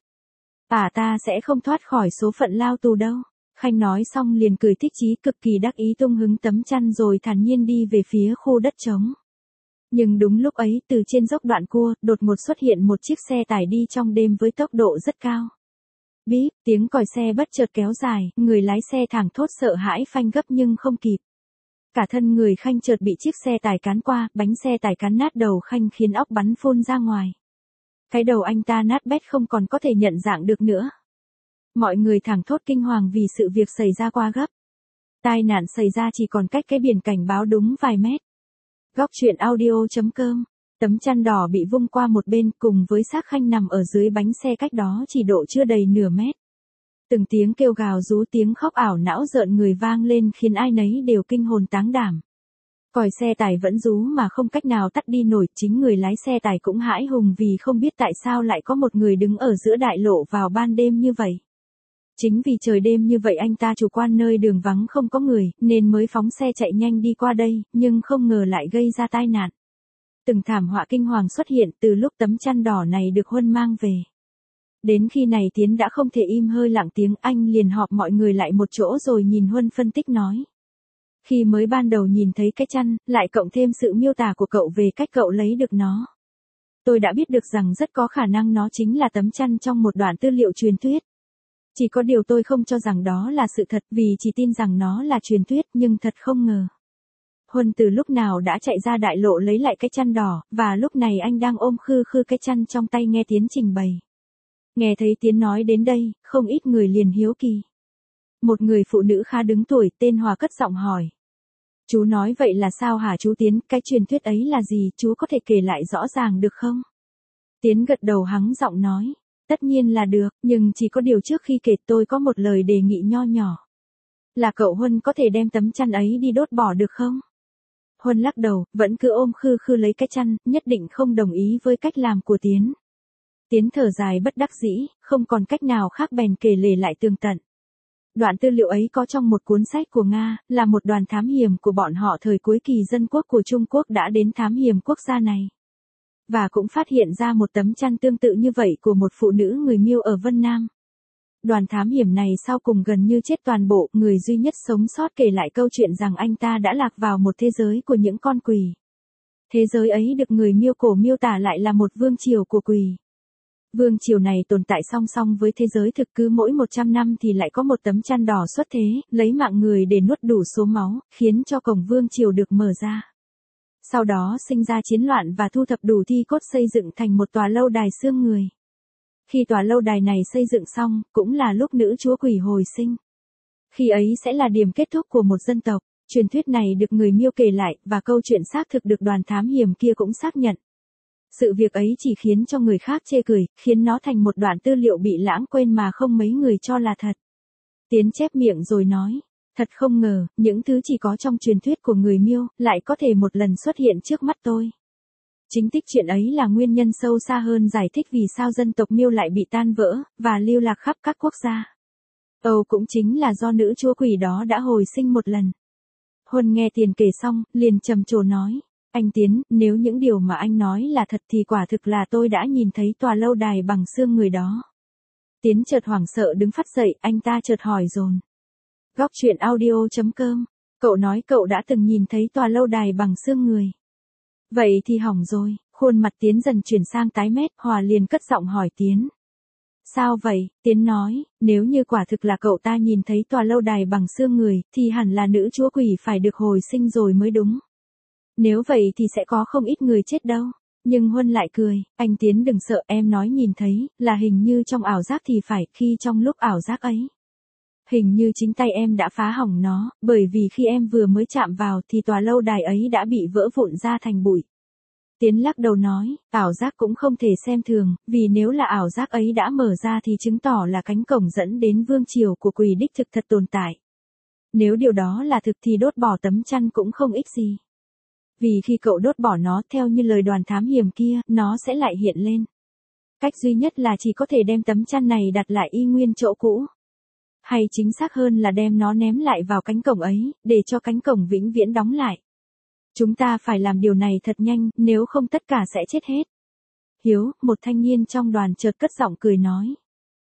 Ả ta sẽ không thoát khỏi số phận lao tù đâu. Khanh nói xong liền cười thích chí, cực kỳ đắc ý tung hứng tấm chăn rồi thản nhiên đi về phía khu đất trống. Nhưng đúng lúc ấy, từ trên dốc đoạn cua, đột ngột xuất hiện một chiếc xe tải đi trong đêm với tốc độ rất cao. Bíp, tiếng còi xe bất chợt kéo dài, người lái xe thảng thốt sợ hãi phanh gấp nhưng không kịp. Cả thân người Khanh chợt bị chiếc xe tải cán qua, bánh xe tải cán nát đầu Khanh khiến óc bắn phun ra ngoài. Cái đầu anh ta nát bét không còn có thể nhận dạng được nữa. Mọi người thảng thốt kinh hoàng vì sự việc xảy ra quá gấp. Tai nạn xảy ra chỉ còn cách cái biển cảnh báo đúng vài mét. Góc truyện audio chấm com. Tấm chăn đỏ bị vung qua một bên cùng với xác Khanh nằm ở dưới bánh xe cách đó chỉ độ chưa đầy nửa mét. Từng tiếng kêu gào rú, tiếng khóc ảo não rợn người vang lên khiến ai nấy đều kinh hồn táng đảm. Còi xe tải vẫn rú mà không cách nào tắt đi nổi, chính người lái xe tải cũng hãi hùng vì không biết tại sao lại có một người đứng ở giữa đại lộ vào ban đêm như vậy. Chính vì trời đêm như vậy anh ta chủ quan nơi đường vắng không có người, nên mới phóng xe chạy nhanh đi qua đây, nhưng không ngờ lại gây ra tai nạn. Từng thảm họa kinh hoàng xuất hiện từ lúc tấm chăn đỏ này được Huân mang về. Đến khi này Tiến đã không thể im hơi lặng tiếng, anh liền họp mọi người lại một chỗ rồi nhìn Huân phân tích nói. Khi mới ban đầu nhìn thấy cái chăn, lại cộng thêm sự miêu tả của cậu về cách cậu lấy được nó. Tôi đã biết được rằng rất có khả năng nó chính là tấm chăn trong một đoạn tư liệu truyền thuyết. Chỉ có điều tôi không cho rằng đó là sự thật vì chỉ tin rằng nó là truyền thuyết, nhưng thật không ngờ. Huân từ lúc nào đã chạy ra đại lộ lấy lại cái chăn đỏ, và lúc này anh đang ôm khư khư cái chăn trong tay nghe Tiến trình bày. Nghe thấy Tiến nói đến đây, không ít người liền hiếu kỳ. Một người phụ nữ khá đứng tuổi tên Hòa cất giọng hỏi. Chú nói vậy là sao hả chú Tiến, cái truyền thuyết ấy là gì, chú có thể kể lại rõ ràng được không? Tiến gật đầu hắng giọng nói. Tất nhiên là được, nhưng chỉ có điều trước khi kể tôi có một lời đề nghị nho nhỏ. Là cậu Huân có thể đem tấm chăn ấy đi đốt bỏ được không? Huân lắc đầu, vẫn cứ ôm khư khư lấy cái chăn, nhất định không đồng ý với cách làm của Tiến. Tiến thở dài bất đắc dĩ, không còn cách nào khác bèn kể lể lại tường tận. Đoạn tư liệu ấy có trong một cuốn sách của Nga, là một đoàn thám hiểm của bọn họ thời cuối kỳ dân quốc của Trung Quốc đã đến thám hiểm quốc gia này. Và cũng phát hiện ra một tấm chăn tương tự như vậy của một phụ nữ người Miêu ở Vân Nam. Đoàn thám hiểm này sau cùng gần như chết toàn bộ, người duy nhất sống sót kể lại câu chuyện rằng anh ta đã lạc vào một thế giới của những con quỷ. Thế giới ấy được người Miêu cổ miêu tả lại là một vương triều của quỷ. Vương triều này tồn tại song song với thế giới thực, cứ mỗi một trăm năm thì lại có một tấm chăn đỏ xuất thế, lấy mạng người để nuốt đủ số máu, khiến cho cổng vương triều được mở ra. Sau đó sinh ra chiến loạn và thu thập đủ thi cốt xây dựng thành một tòa lâu đài xương người. Khi tòa lâu đài này xây dựng xong, cũng là lúc nữ chúa quỷ hồi sinh. Khi ấy sẽ là điểm kết thúc của một dân tộc. Truyền thuyết này được người Miêu kể lại, và câu chuyện xác thực được đoàn thám hiểm kia cũng xác nhận. Sự việc ấy chỉ khiến cho người khác chê cười, khiến nó thành một đoạn tư liệu bị lãng quên mà không mấy người cho là thật. Tiến chép miệng rồi nói. Thật không ngờ, những thứ chỉ có trong truyền thuyết của người Miêu, lại có thể một lần xuất hiện trước mắt tôi. Chính tích chuyện ấy là nguyên nhân sâu xa hơn giải thích vì sao dân tộc Miêu lại bị tan vỡ, và lưu lạc khắp các quốc gia. Âu cũng chính là do nữ chúa quỷ đó đã hồi sinh một lần. Huân nghe Tiền kể xong, liền trầm trồ nói. Anh Tiến, nếu những điều mà anh nói là thật thì quả thực là tôi đã nhìn thấy tòa lâu đài bằng xương người đó. Tiến chợt hoảng sợ đứng phắt dậy, anh ta chợt hỏi dồn. Góc truyện audio chấm com, cậu nói cậu đã từng nhìn thấy tòa lâu đài bằng xương người. Vậy thì hỏng rồi, khuôn mặt Tiến dần chuyển sang tái mét, Hòa liền cất giọng hỏi Tiến. Sao vậy? Tiến nói, nếu như quả thực là cậu ta nhìn thấy tòa lâu đài bằng xương người, thì hẳn là nữ chúa quỷ phải được hồi sinh rồi mới đúng. Nếu vậy thì sẽ có không ít người chết đâu. Nhưng Huân lại cười, anh Tiến đừng sợ, em nói nhìn thấy, là hình như trong ảo giác thì phải, khi trong lúc ảo giác ấy. Hình như chính tay em đã phá hỏng nó, bởi vì khi em vừa mới chạm vào thì tòa lâu đài ấy đã bị vỡ vụn ra thành bụi. Tiến lắc đầu nói, ảo giác cũng không thể xem thường, vì nếu là ảo giác ấy đã mở ra thì chứng tỏ là cánh cổng dẫn đến vương triều của quỷ đích thực thật tồn tại. Nếu điều đó là thực thì đốt bỏ tấm chăn cũng không ích gì. Vì khi cậu đốt bỏ nó, theo như lời đoàn thám hiểm kia, nó sẽ lại hiện lên. Cách duy nhất là chỉ có thể đem tấm chăn này đặt lại y nguyên chỗ cũ. Hay chính xác hơn là đem nó ném lại vào cánh cổng ấy, để cho cánh cổng vĩnh viễn đóng lại. Chúng ta phải làm điều này thật nhanh, nếu không tất cả sẽ chết hết. Hiếu, một thanh niên trong đoàn chợt cất giọng cười nói.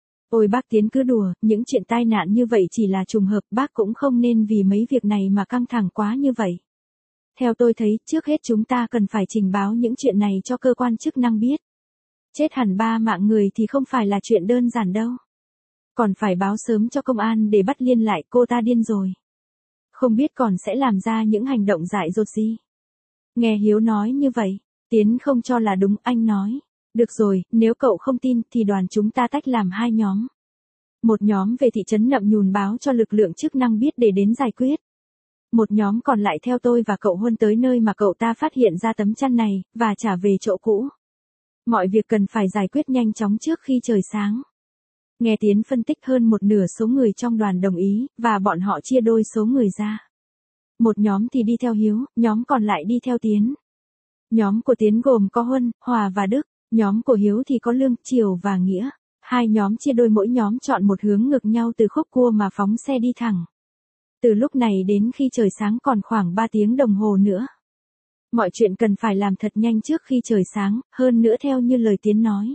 Ôi bác Tiến cứ đùa, những chuyện tai nạn như vậy chỉ là trùng hợp, bác cũng không nên vì mấy việc này mà căng thẳng quá như vậy. Theo tôi thấy, trước hết chúng ta cần phải trình báo những chuyện này cho cơ quan chức năng biết. Chết hẳn ba mạng người thì không phải là chuyện đơn giản đâu. Còn phải báo sớm cho công an để bắt liên lại, cô ta điên rồi. Không biết còn sẽ làm ra những hành động dại dột gì. Nghe Hiếu nói như vậy, Tiến không cho là đúng, anh nói. Được rồi, nếu cậu không tin thì đoàn chúng ta tách làm hai nhóm. Một nhóm về thị trấn Nậm Nhùn báo cho lực lượng chức năng biết để đến giải quyết. Một nhóm còn lại theo tôi và cậu Huân tới nơi mà cậu ta phát hiện ra tấm chăn này, và trả về chỗ cũ. Mọi việc cần phải giải quyết nhanh chóng trước khi trời sáng. Nghe Tiến phân tích, hơn một nửa số người trong đoàn đồng ý, và bọn họ chia đôi số người ra. Một nhóm thì đi theo Hiếu, nhóm còn lại đi theo Tiến. Nhóm của Tiến gồm có Huân, Hòa và Đức, nhóm của Hiếu thì có Lương, Triều và Nghĩa. hai nhóm chia đôi, mỗi nhóm chọn một hướng ngược nhau từ khúc cua mà phóng xe đi thẳng. Từ lúc này đến khi trời sáng còn khoảng ba tiếng đồng hồ nữa. Mọi chuyện cần phải làm thật nhanh trước khi trời sáng, hơn nữa theo như lời Tiến nói.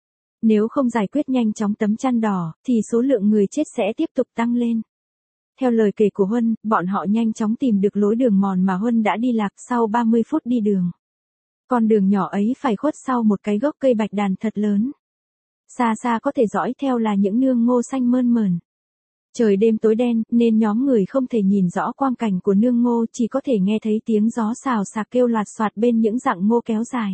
Nếu không giải quyết nhanh chóng tấm chăn đỏ, thì số lượng người chết sẽ tiếp tục tăng lên. Theo lời kể của Huân, bọn họ nhanh chóng tìm được lối đường mòn mà Huân đã đi lạc sau ba mươi phút đi đường. Con đường nhỏ ấy phải khuất sau một cái gốc cây bạch đàn thật lớn. Xa xa có thể dõi theo là những nương ngô xanh mơn mởn. Trời đêm tối đen, nên nhóm người không thể nhìn rõ quang cảnh của nương ngô, chỉ có thể nghe thấy tiếng gió xào xạc kêu loạt soạt bên những rặng ngô kéo dài.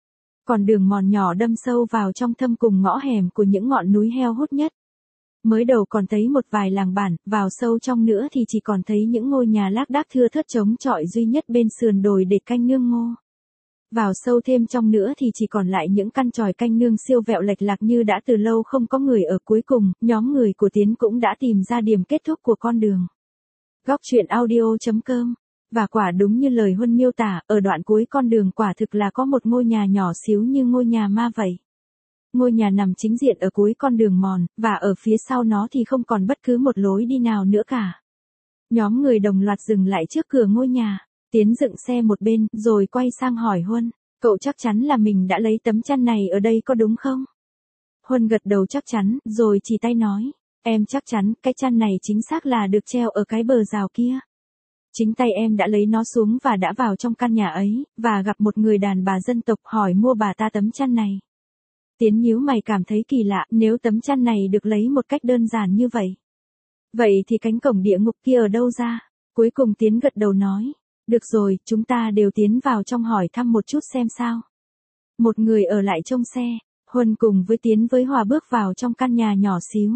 Còn đường mòn nhỏ đâm sâu vào trong thâm cùng ngõ hẻm của những ngọn núi heo hút nhất. Mới đầu còn thấy một vài làng bản, vào sâu trong nữa thì chỉ còn thấy những ngôi nhà lác đác thưa thớt trống trọi duy nhất bên sườn đồi để canh nương ngô. Vào sâu thêm trong nữa thì chỉ còn lại những căn chòi canh nương siêu vẹo lệch lạc như đã từ lâu không có người ở. Cuối cùng, nhóm người của Tiến cũng đã tìm ra điểm kết thúc của con đường. Góc truyện audio chấm com. Và quả đúng như lời Huân miêu tả, ở đoạn cuối con đường quả thực là có một ngôi nhà nhỏ xíu như ngôi nhà ma vậy. Ngôi nhà nằm chính diện ở cuối con đường mòn, và ở phía sau nó thì không còn bất cứ một lối đi nào nữa cả. Nhóm người đồng loạt dừng lại trước cửa ngôi nhà. Tiến dựng xe một bên, rồi quay sang hỏi Huân, cậu chắc chắn là mình đã lấy tấm chăn này ở đây có đúng không? Huân gật đầu chắc chắn, rồi chỉ tay nói, em chắc chắn, cái chăn này chính xác là được treo ở cái bờ rào kia. Chính tay em đã lấy nó xuống và đã vào trong căn nhà ấy, và gặp một người đàn bà dân tộc hỏi mua bà ta tấm chăn này. Tiến nhíu mày cảm thấy kỳ lạ, nếu tấm chăn này được lấy một cách đơn giản như vậy. Vậy thì cánh cổng địa ngục kia ở đâu ra? Cuối cùng Tiến gật đầu nói. Được rồi, chúng ta đều tiến vào trong hỏi thăm một chút xem sao. Một người ở lại trông xe, Huân cùng với Tiến với Hòa bước vào trong căn nhà nhỏ xíu.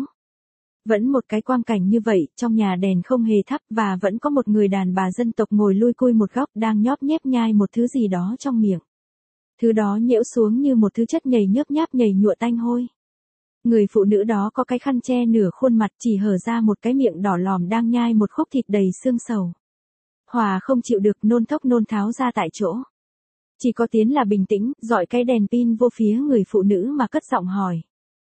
Vẫn một cái quang cảnh như vậy, trong nhà đèn không hề thắp và vẫn có một người đàn bà dân tộc ngồi lui cui một góc đang nhóp nhép nhai một thứ gì đó trong miệng. Thứ đó nhễu xuống như một thứ chất nhầy nhớp nháp nhầy nhụa tanh hôi. Người phụ nữ đó có cái khăn che nửa khuôn mặt, chỉ hở ra một cái miệng đỏ lòm đang nhai một khúc thịt đầy xương sầu. Hòa không chịu được, nôn thốc nôn tháo ra tại chỗ. Chỉ có Tiến là bình tĩnh, dọi cái đèn pin vô phía người phụ nữ mà cất giọng hỏi.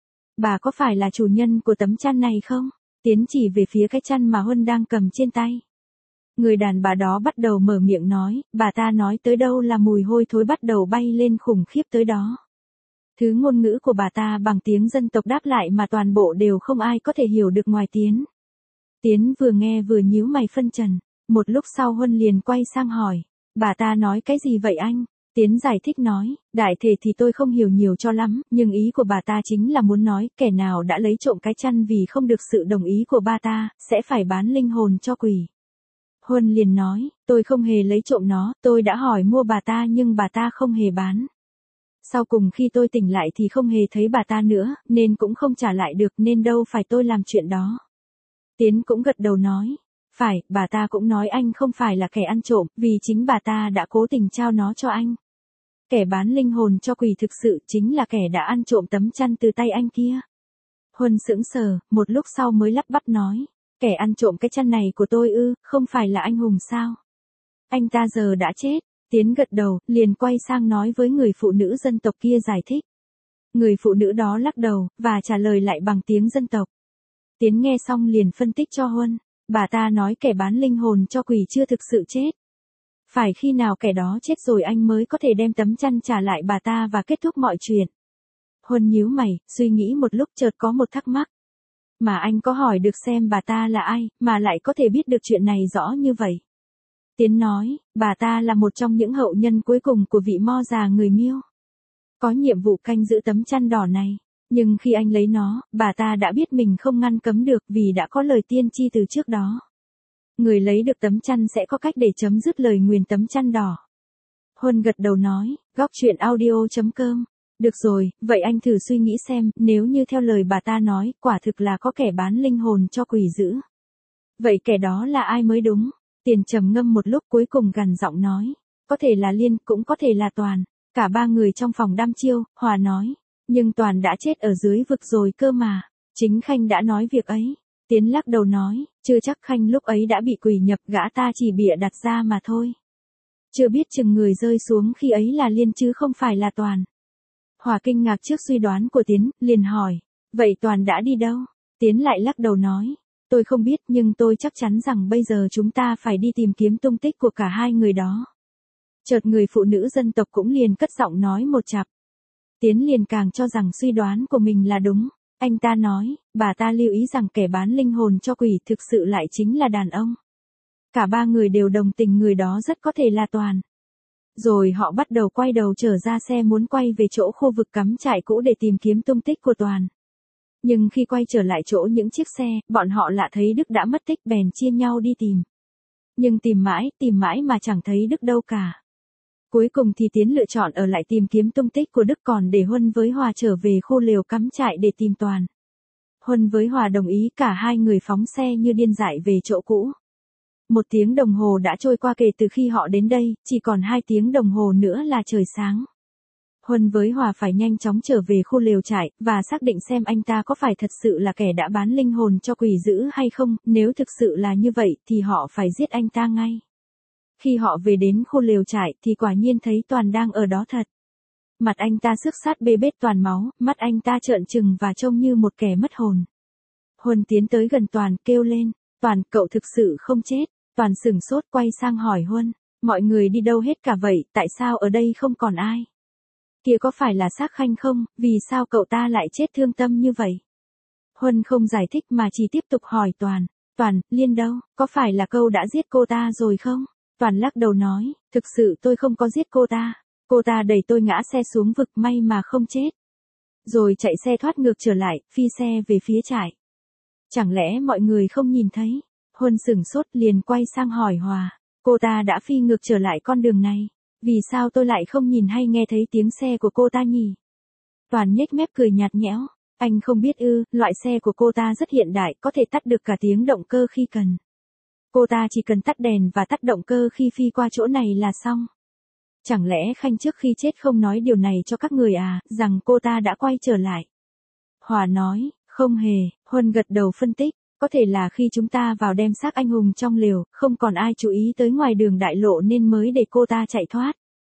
Bà có phải là chủ nhân của tấm chăn này không? Tiến chỉ về phía cái chăn mà Huân đang cầm trên tay. Người đàn bà đó bắt đầu mở miệng nói, bà ta nói tới đâu là mùi hôi thối bắt đầu bay lên khủng khiếp tới đó. Thứ ngôn ngữ của bà ta bằng tiếng dân tộc đáp lại mà toàn bộ đều không ai có thể hiểu được ngoài Tiến. Tiến vừa nghe vừa nhíu mày phân trần. Một lúc sau Huân liền quay sang hỏi, bà ta nói cái gì vậy anh? Tiến giải thích nói, đại thể thì tôi không hiểu nhiều cho lắm, nhưng ý của bà ta chính là muốn nói, kẻ nào đã lấy trộm cái chăn vì không được sự đồng ý của bà ta, sẽ phải bán linh hồn cho quỷ. Huân liền nói, tôi không hề lấy trộm nó, tôi đã hỏi mua bà ta nhưng bà ta không hề bán. Sau cùng khi tôi tỉnh lại thì không hề thấy bà ta nữa, nên cũng không trả lại được, nên đâu phải tôi làm chuyện đó. Tiến cũng gật đầu nói. Phải, bà ta cũng nói anh không phải là kẻ ăn trộm, vì chính bà ta đã cố tình trao nó cho anh. Kẻ bán linh hồn cho quỷ thực sự chính là kẻ đã ăn trộm tấm chăn từ tay anh kia. Huân sững sờ, một lúc sau mới lắp bắp nói, kẻ ăn trộm cái chăn này của tôi ư, không phải là anh Hùng sao? Anh ta giờ đã chết. Tiến gật đầu, liền quay sang nói với người phụ nữ dân tộc kia giải thích. Người phụ nữ đó lắc đầu, và trả lời lại bằng tiếng dân tộc. Tiến nghe xong liền phân tích cho Huân. Bà ta nói kẻ bán linh hồn cho quỷ chưa thực sự chết. Phải khi nào kẻ đó chết rồi anh mới có thể đem tấm chăn trả lại bà ta và kết thúc mọi chuyện. Huân nhíu mày, suy nghĩ một lúc chợt có một thắc mắc. Mà anh có hỏi được xem bà ta là ai, mà lại có thể biết được chuyện này rõ như vậy? Tiến nói, bà ta là một trong những hậu nhân cuối cùng của vị mo già người Miêu. Có nhiệm vụ canh giữ tấm chăn đỏ này. Nhưng khi anh lấy nó, bà ta đã biết mình không ngăn cấm được vì đã có lời tiên tri từ trước đó. Người lấy được tấm chăn sẽ có cách để chấm dứt lời nguyền tấm chăn đỏ. Huân gật đầu nói, góc truyện audio chấm com. Được rồi, vậy anh thử suy nghĩ xem, nếu như theo lời bà ta nói, quả thực là có kẻ bán linh hồn cho quỷ dữ. Vậy kẻ đó là ai mới đúng? Tiền trầm ngâm một lúc cuối cùng gằn giọng nói. Có thể là Liên, cũng có thể là Toàn. Cả ba người trong phòng đăm chiêu, Hòa nói. Nhưng Toàn đã chết ở dưới vực rồi cơ mà. Chính Khanh đã nói việc ấy. Tiến lắc đầu nói, chưa chắc Khanh lúc ấy đã bị quỷ nhập, gã ta chỉ bịa đặt ra mà thôi. Chưa biết chừng người rơi xuống khi ấy là Liên chứ không phải là Toàn. Hòa kinh ngạc trước suy đoán của Tiến, liền hỏi. Vậy Toàn đã đi đâu? Tiến lại lắc đầu nói. Tôi không biết nhưng tôi chắc chắn rằng bây giờ chúng ta phải đi tìm kiếm tung tích của cả hai người đó. Chợt người phụ nữ dân tộc cũng liền cất giọng nói một chặp. Tiến liền càng cho rằng suy đoán của mình là đúng. Anh ta nói, bà ta lưu ý rằng kẻ bán linh hồn cho quỷ thực sự lại chính là đàn ông. Cả ba người đều đồng tình người đó rất có thể là Toàn. Rồi họ bắt đầu quay đầu trở ra xe muốn quay về chỗ khu vực cắm trại cũ để tìm kiếm tung tích của Toàn. Nhưng khi quay trở lại chỗ những chiếc xe, bọn họ lạ thấy Đức đã mất tích bèn chia nhau đi tìm. Nhưng tìm mãi, tìm mãi mà chẳng thấy Đức đâu cả. Cuối cùng thì Tiến lựa chọn ở lại tìm kiếm tung tích của Đức còn để Huân với Hòa trở về khu lều cắm trại để tìm Toàn. Huân với Hòa đồng ý cả hai người phóng xe như điên dại về chỗ cũ. Một tiếng đồng hồ đã trôi qua kể từ khi họ đến đây, chỉ còn hai tiếng đồng hồ nữa là trời sáng. Huân với Hòa phải nhanh chóng trở về khu lều trại, và xác định xem anh ta có phải thật sự là kẻ đã bán linh hồn cho quỷ dữ hay không, nếu thực sự là như vậy thì họ phải giết anh ta ngay. Khi họ về đến khu lều trại thì quả nhiên thấy Toàn đang ở đó thật. Mặt anh ta xước sát bê bết toàn máu, mắt anh ta trợn trừng và trông như một kẻ mất hồn. Huân tiến tới gần Toàn kêu lên, Toàn cậu thực sự không chết. Toàn sửng sốt quay sang hỏi Huân, mọi người đi đâu hết cả vậy, tại sao ở đây không còn ai? Kia có phải là xác Khanh không, vì sao cậu ta lại chết thương tâm như vậy? Huân không giải thích mà chỉ tiếp tục hỏi Toàn, Toàn, Liên đâu, có phải là cậu đã giết cô ta rồi không? Toàn lắc đầu nói, thực sự tôi không có giết cô ta, cô ta đẩy tôi ngã xe xuống vực may mà không chết. Rồi chạy xe thoát ngược trở lại, phi xe về phía trại. Chẳng lẽ mọi người không nhìn thấy? Huân sửng sốt liền quay sang hỏi Hòa, cô ta đã phi ngược trở lại con đường này, vì sao tôi lại không nhìn hay nghe thấy tiếng xe của cô ta nhỉ? Toàn nhếch mép cười nhạt nhẽo, anh không biết ư, loại xe của cô ta rất hiện đại, có thể tắt được cả tiếng động cơ khi cần. Cô ta chỉ cần tắt đèn và tắt động cơ khi phi qua chỗ này là xong. Chẳng lẽ Khanh trước khi chết không nói điều này cho các người à, rằng cô ta đã quay trở lại? Hòa nói, không hề. Huân gật đầu phân tích. Có thể là khi chúng ta vào đem xác anh hùng trong lều, không còn ai chú ý tới ngoài đường đại lộ nên mới để cô ta chạy thoát.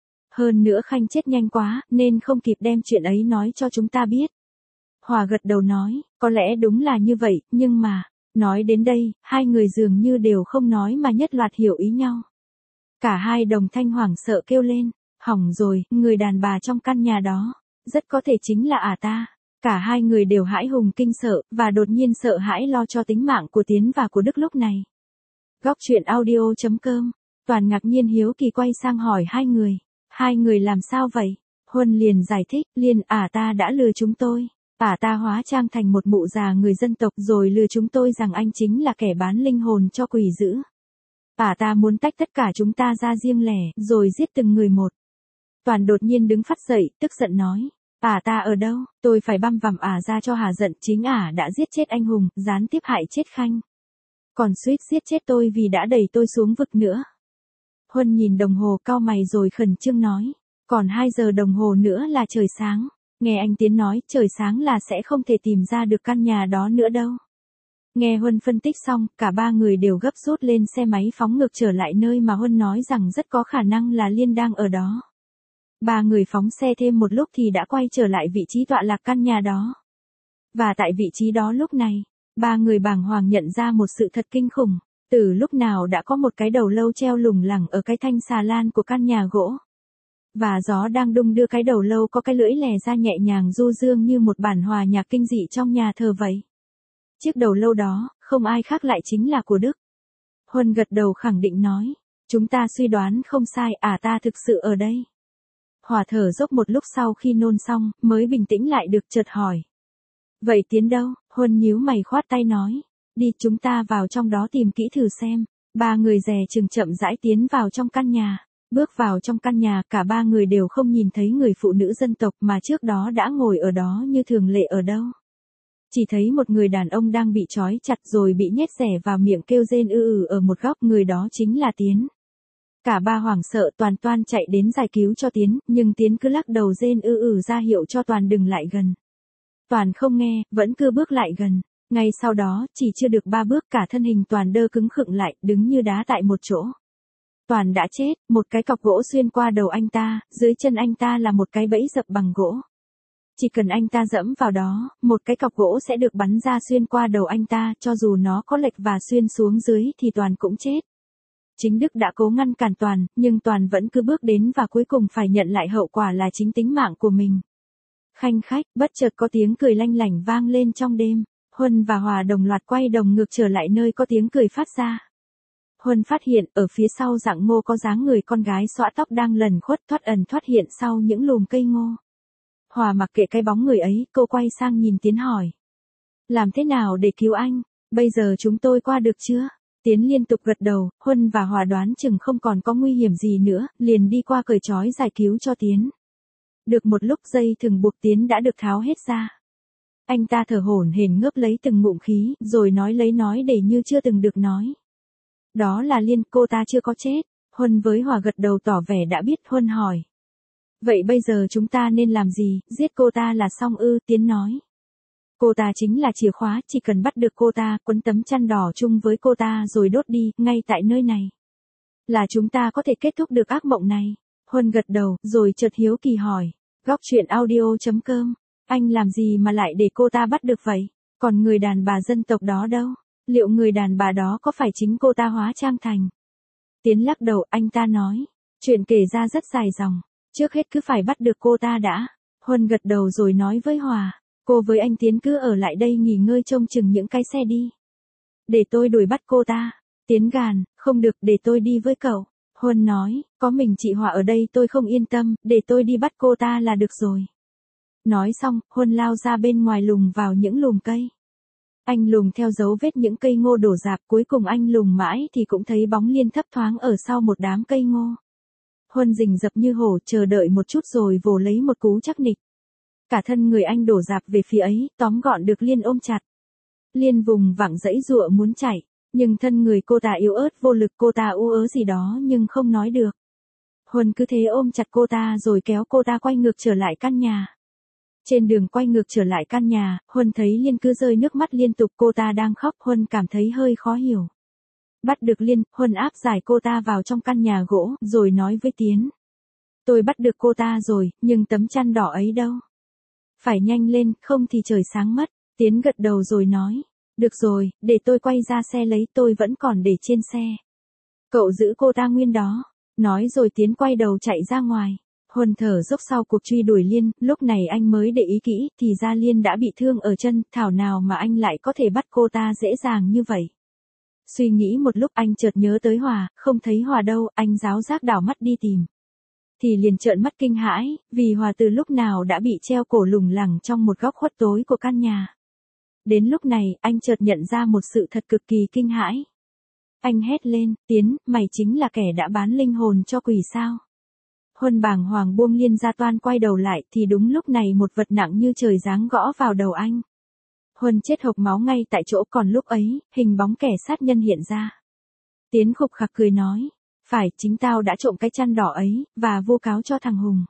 Hơn nữa Khanh chết nhanh quá, nên không kịp đem chuyện ấy nói cho chúng ta biết. Hòa gật đầu nói, có lẽ đúng là như vậy, nhưng mà, nói đến đây, hai người dường như đều không nói mà nhất loạt hiểu ý nhau. Cả hai đồng thanh hoảng sợ kêu lên, hỏng rồi, người đàn bà trong căn nhà đó, rất có thể chính là ả ta. Cả hai người đều hãi hùng kinh sợ, và đột nhiên sợ hãi lo cho tính mạng của Tiến và của Đức lúc này. Góc truyện audio chấm com, Toàn ngạc nhiên hiếu kỳ quay sang hỏi hai người. Hai người làm sao vậy? Huân liền giải thích, Liên, ả ta đã lừa chúng tôi. Ả ta hóa trang thành một mụ già người dân tộc rồi lừa chúng tôi rằng anh chính là kẻ bán linh hồn cho quỷ dữ. Ả ta muốn tách tất cả chúng ta ra riêng lẻ, rồi giết từng người một. Toàn đột nhiên đứng phắt dậy, tức giận nói. Ả ta ở đâu, tôi phải băm vằm ả ra cho hà giận, chính ả đã giết chết anh hùng, gián tiếp hại chết Khanh. Còn suýt giết chết tôi vì đã đẩy tôi xuống vực nữa. Huân nhìn đồng hồ cau mày rồi khẩn trương nói, còn hai giờ đồng hồ nữa là trời sáng. Nghe anh Tiến nói, trời sáng là sẽ không thể tìm ra được căn nhà đó nữa đâu. Nghe Huân phân tích xong, cả ba người đều gấp rút lên xe máy phóng ngược trở lại nơi mà Huân nói rằng rất có khả năng là Liên đang ở đó. Ba người phóng xe thêm một lúc thì đã quay trở lại vị trí tọa lạc căn nhà đó. Và tại vị trí đó lúc này, ba người bàng hoàng nhận ra một sự thật kinh khủng. Từ lúc nào đã có một cái đầu lâu treo lủng lẳng ở cái thanh xà lan của căn nhà gỗ. Và gió đang đung đưa cái đầu lâu có cái lưỡi lè ra nhẹ nhàng du dương như một bản hòa nhạc kinh dị trong nhà thờ vậy. Chiếc đầu lâu đó, không ai khác lại chính là của Đức. Huân gật đầu khẳng định nói, chúng ta suy đoán không sai, ả ta thực sự ở đây. Hòa thở dốc một lúc sau khi nôn xong, mới bình tĩnh lại được, chợt hỏi. Vậy Tiến đâu? Huân nhíu mày khoát tay nói. Đi, chúng ta vào trong đó tìm kỹ thử xem. Ba người dè chừng chậm rãi tiến vào trong căn nhà. Bước vào trong căn nhà, cả ba người đều không nhìn thấy người phụ nữ dân tộc mà trước đó đã ngồi ở đó như thường lệ ở đâu. Chỉ thấy một người đàn ông đang bị trói chặt rồi bị nhét rẻ vào miệng kêu rên ư ử ở một góc, người đó chính là Tiến. Cả ba hoảng sợ Toàn toan chạy đến giải cứu cho Tiến, nhưng Tiến cứ lắc đầu rên ư ử ra hiệu cho Toàn đừng lại gần. Toàn không nghe, vẫn cứ bước lại gần. Ngay sau đó, chỉ chưa được ba bước cả thân hình Toàn đơ cứng khựng lại, đứng như đá tại một chỗ. Toàn đã chết, một cái cọc gỗ xuyên qua đầu anh ta, dưới chân anh ta là một cái bẫy dập bằng gỗ. chỉ cần anh ta dẫm vào đó, một cái cọc gỗ sẽ được bắn ra xuyên qua đầu anh ta, cho dù nó có lệch và xuyên xuống dưới thì Toàn cũng chết. Chính Đức đã cố ngăn cản Toàn, nhưng Toàn vẫn cứ bước đến và cuối cùng phải nhận lại hậu quả là chính tính mạng của mình. Khanh khách, bất chợt có tiếng cười lanh lảnh vang lên trong đêm. Huân và Hòa đồng loạt quay đồng ngược trở lại nơi có tiếng cười phát ra. Huân phát hiện ở phía sau Dạng Ngô có dáng người con gái xõa tóc đang lẩn khuất thoát ẩn thoát hiện sau những lùm cây ngô. Hòa mặc kệ cái bóng người ấy, cô quay sang nhìn Tiến hỏi. Làm thế nào để cứu anh? Bây giờ chúng tôi qua được chưa? Tiến liên tục gật đầu, Huân và Hòa đoán chừng không còn có nguy hiểm gì nữa, liền đi qua cởi trói giải cứu cho Tiến. Được một lúc dây thừng buộc Tiến đã được tháo hết ra. Anh ta thở hổn hển ngớp lấy từng ngụm khí, rồi nói lấy nói để như chưa từng được nói. Đó là Liên, cô ta chưa có chết. Huân với Hòa gật đầu tỏ vẻ đã biết. Huân hỏi. Vậy bây giờ chúng ta nên làm gì, giết cô ta là xong ư? Tiến nói. Cô ta chính là chìa khóa, chỉ cần bắt được cô ta, quấn tấm chăn đỏ chung với cô ta rồi đốt đi, ngay tại nơi này. Là chúng ta có thể kết thúc được ác mộng này. Huân gật đầu, rồi chợt hiếu kỳ hỏi. Góc truyện audio chấm com. Anh làm gì mà lại để cô ta bắt được vậy? Còn người đàn bà dân tộc đó đâu? Liệu người đàn bà đó có phải chính cô ta hóa trang thành? Tiến lắc đầu, anh ta nói. Chuyện kể ra rất dài dòng. Trước hết cứ phải bắt được cô ta đã. Huân gật đầu rồi nói với Hòa. Cô với anh Tiến cứ ở lại đây nghỉ ngơi trông chừng những cái xe đi. Để tôi đuổi bắt cô ta. Tiến gàn, không được, để tôi đi với cậu. Huân nói, có mình chị Hòa ở đây tôi không yên tâm, để tôi đi bắt cô ta là được rồi. Nói xong, Huân lao ra bên ngoài lùng vào những lùm cây. Anh lùng theo dấu vết những cây ngô đổ rạp, cuối cùng anh lùng mãi thì cũng thấy bóng Liên thấp thoáng ở sau một đám cây ngô. Huân rình rập như hổ, chờ đợi một chút rồi vồ lấy một cú chắc nịch. Cả thân người anh đổ rạp về phía ấy, tóm gọn được Liên ôm chặt. Liên vùng vẳng dãy giụa muốn chạy, nhưng thân người cô ta yếu ớt vô lực, cô ta ú ớ gì đó nhưng không nói được. Huân cứ thế ôm chặt cô ta rồi kéo cô ta quay ngược trở lại căn nhà. Trên đường quay ngược trở lại căn nhà, Huân thấy Liên cứ rơi nước mắt liên tục, cô ta đang khóc, Huân cảm thấy hơi khó hiểu. Bắt được Liên, Huân áp giải cô ta vào trong căn nhà gỗ, rồi nói với Tiến. Tôi bắt được cô ta rồi, nhưng tấm chăn đỏ ấy đâu? Phải nhanh lên, không thì trời sáng mất. Tiến gật đầu rồi nói. Được rồi, để tôi quay ra xe lấy, tôi vẫn còn để trên xe. Cậu giữ cô ta nguyên đó. Nói rồi Tiến quay đầu chạy ra ngoài. Huân thở dốc sau cuộc truy đuổi Liên, lúc này anh mới để ý kỹ, thì ra Liên đã bị thương ở chân, thảo nào mà anh lại có thể bắt cô ta dễ dàng như vậy. Suy nghĩ một lúc anh chợt nhớ tới Hòa, không thấy Hòa đâu, anh ráo rác đảo mắt đi tìm. Thì liền trợn mắt kinh hãi, vì Hòa từ lúc nào đã bị treo cổ lủng lẳng trong một góc khuất tối của căn nhà. Đến lúc này, anh chợt nhận ra một sự thật cực kỳ kinh hãi. Anh hét lên, Tiến, mày chính là kẻ đã bán linh hồn cho quỷ sao? Huân bàng hoàng buông Liên ra, toan quay đầu lại, thì đúng lúc này một vật nặng như trời giáng gõ vào đầu anh. Huân chết hộc máu ngay tại chỗ, còn lúc ấy, hình bóng kẻ sát nhân hiện ra. Tiến khục khặc cười nói, phải, chính tao đã trộm cái chăn đỏ ấy, và vu cáo cho thằng Hùng.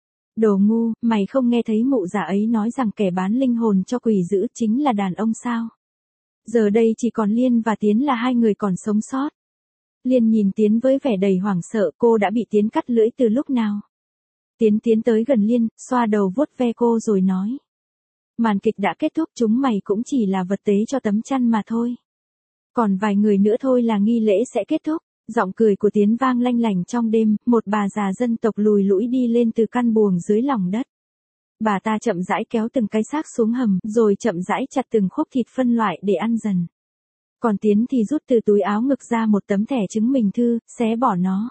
Đồ ngu, mày không nghe thấy mụ già ấy nói rằng kẻ bán linh hồn cho quỷ dữ chính là đàn ông sao? Giờ đây chỉ còn Liên và Tiến là hai người còn sống sót. Liên nhìn Tiến với vẻ đầy hoảng sợ, cô đã bị Tiến cắt lưỡi từ lúc nào? Tiến tiến tới gần Liên, xoa đầu vuốt ve cô rồi nói. Màn kịch đã kết thúc, chúng mày cũng chỉ là vật tế cho tấm chăn mà thôi. Còn vài người nữa thôi là nghi lễ sẽ kết thúc. Giọng cười của Tiến vang lanh lảnh trong đêm, một bà già dân tộc lùi lũi đi lên từ căn buồng dưới lòng đất. Bà ta chậm rãi kéo từng cái xác xuống hầm, rồi chậm rãi chặt từng khúc thịt phân loại để ăn dần. Còn Tiến thì rút từ túi áo ngực ra một tấm thẻ chứng minh thư, xé bỏ nó.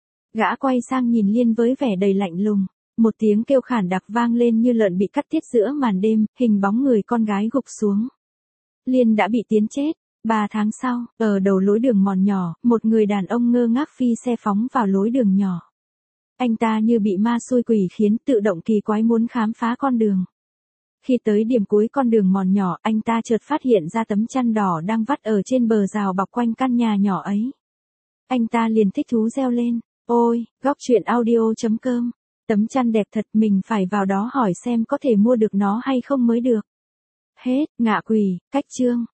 Gã quay sang nhìn Liên với vẻ đầy lạnh lùng. Một tiếng kêu khản đặc vang lên như lợn bị cắt tiết giữa màn đêm, hình bóng người con gái gục xuống. Liên đã bị Tiến chết. Ba tháng sau, ở đầu lối đường mòn nhỏ, một người đàn ông ngơ ngác phi xe phóng vào lối đường nhỏ. Anh ta như bị ma xui quỷ khiến, tự động kỳ quái muốn khám phá con đường. Khi tới điểm cuối con đường mòn nhỏ, anh ta chợt phát hiện ra tấm chăn đỏ đang vắt ở trên bờ rào bọc quanh căn nhà nhỏ ấy. Anh ta liền thích thú reo lên, ôi, góc truyện audio chấm com, tấm chăn đẹp thật, mình phải vào đó hỏi xem có thể mua được nó hay không mới được. Hết, ngạ quỷ, cách chương.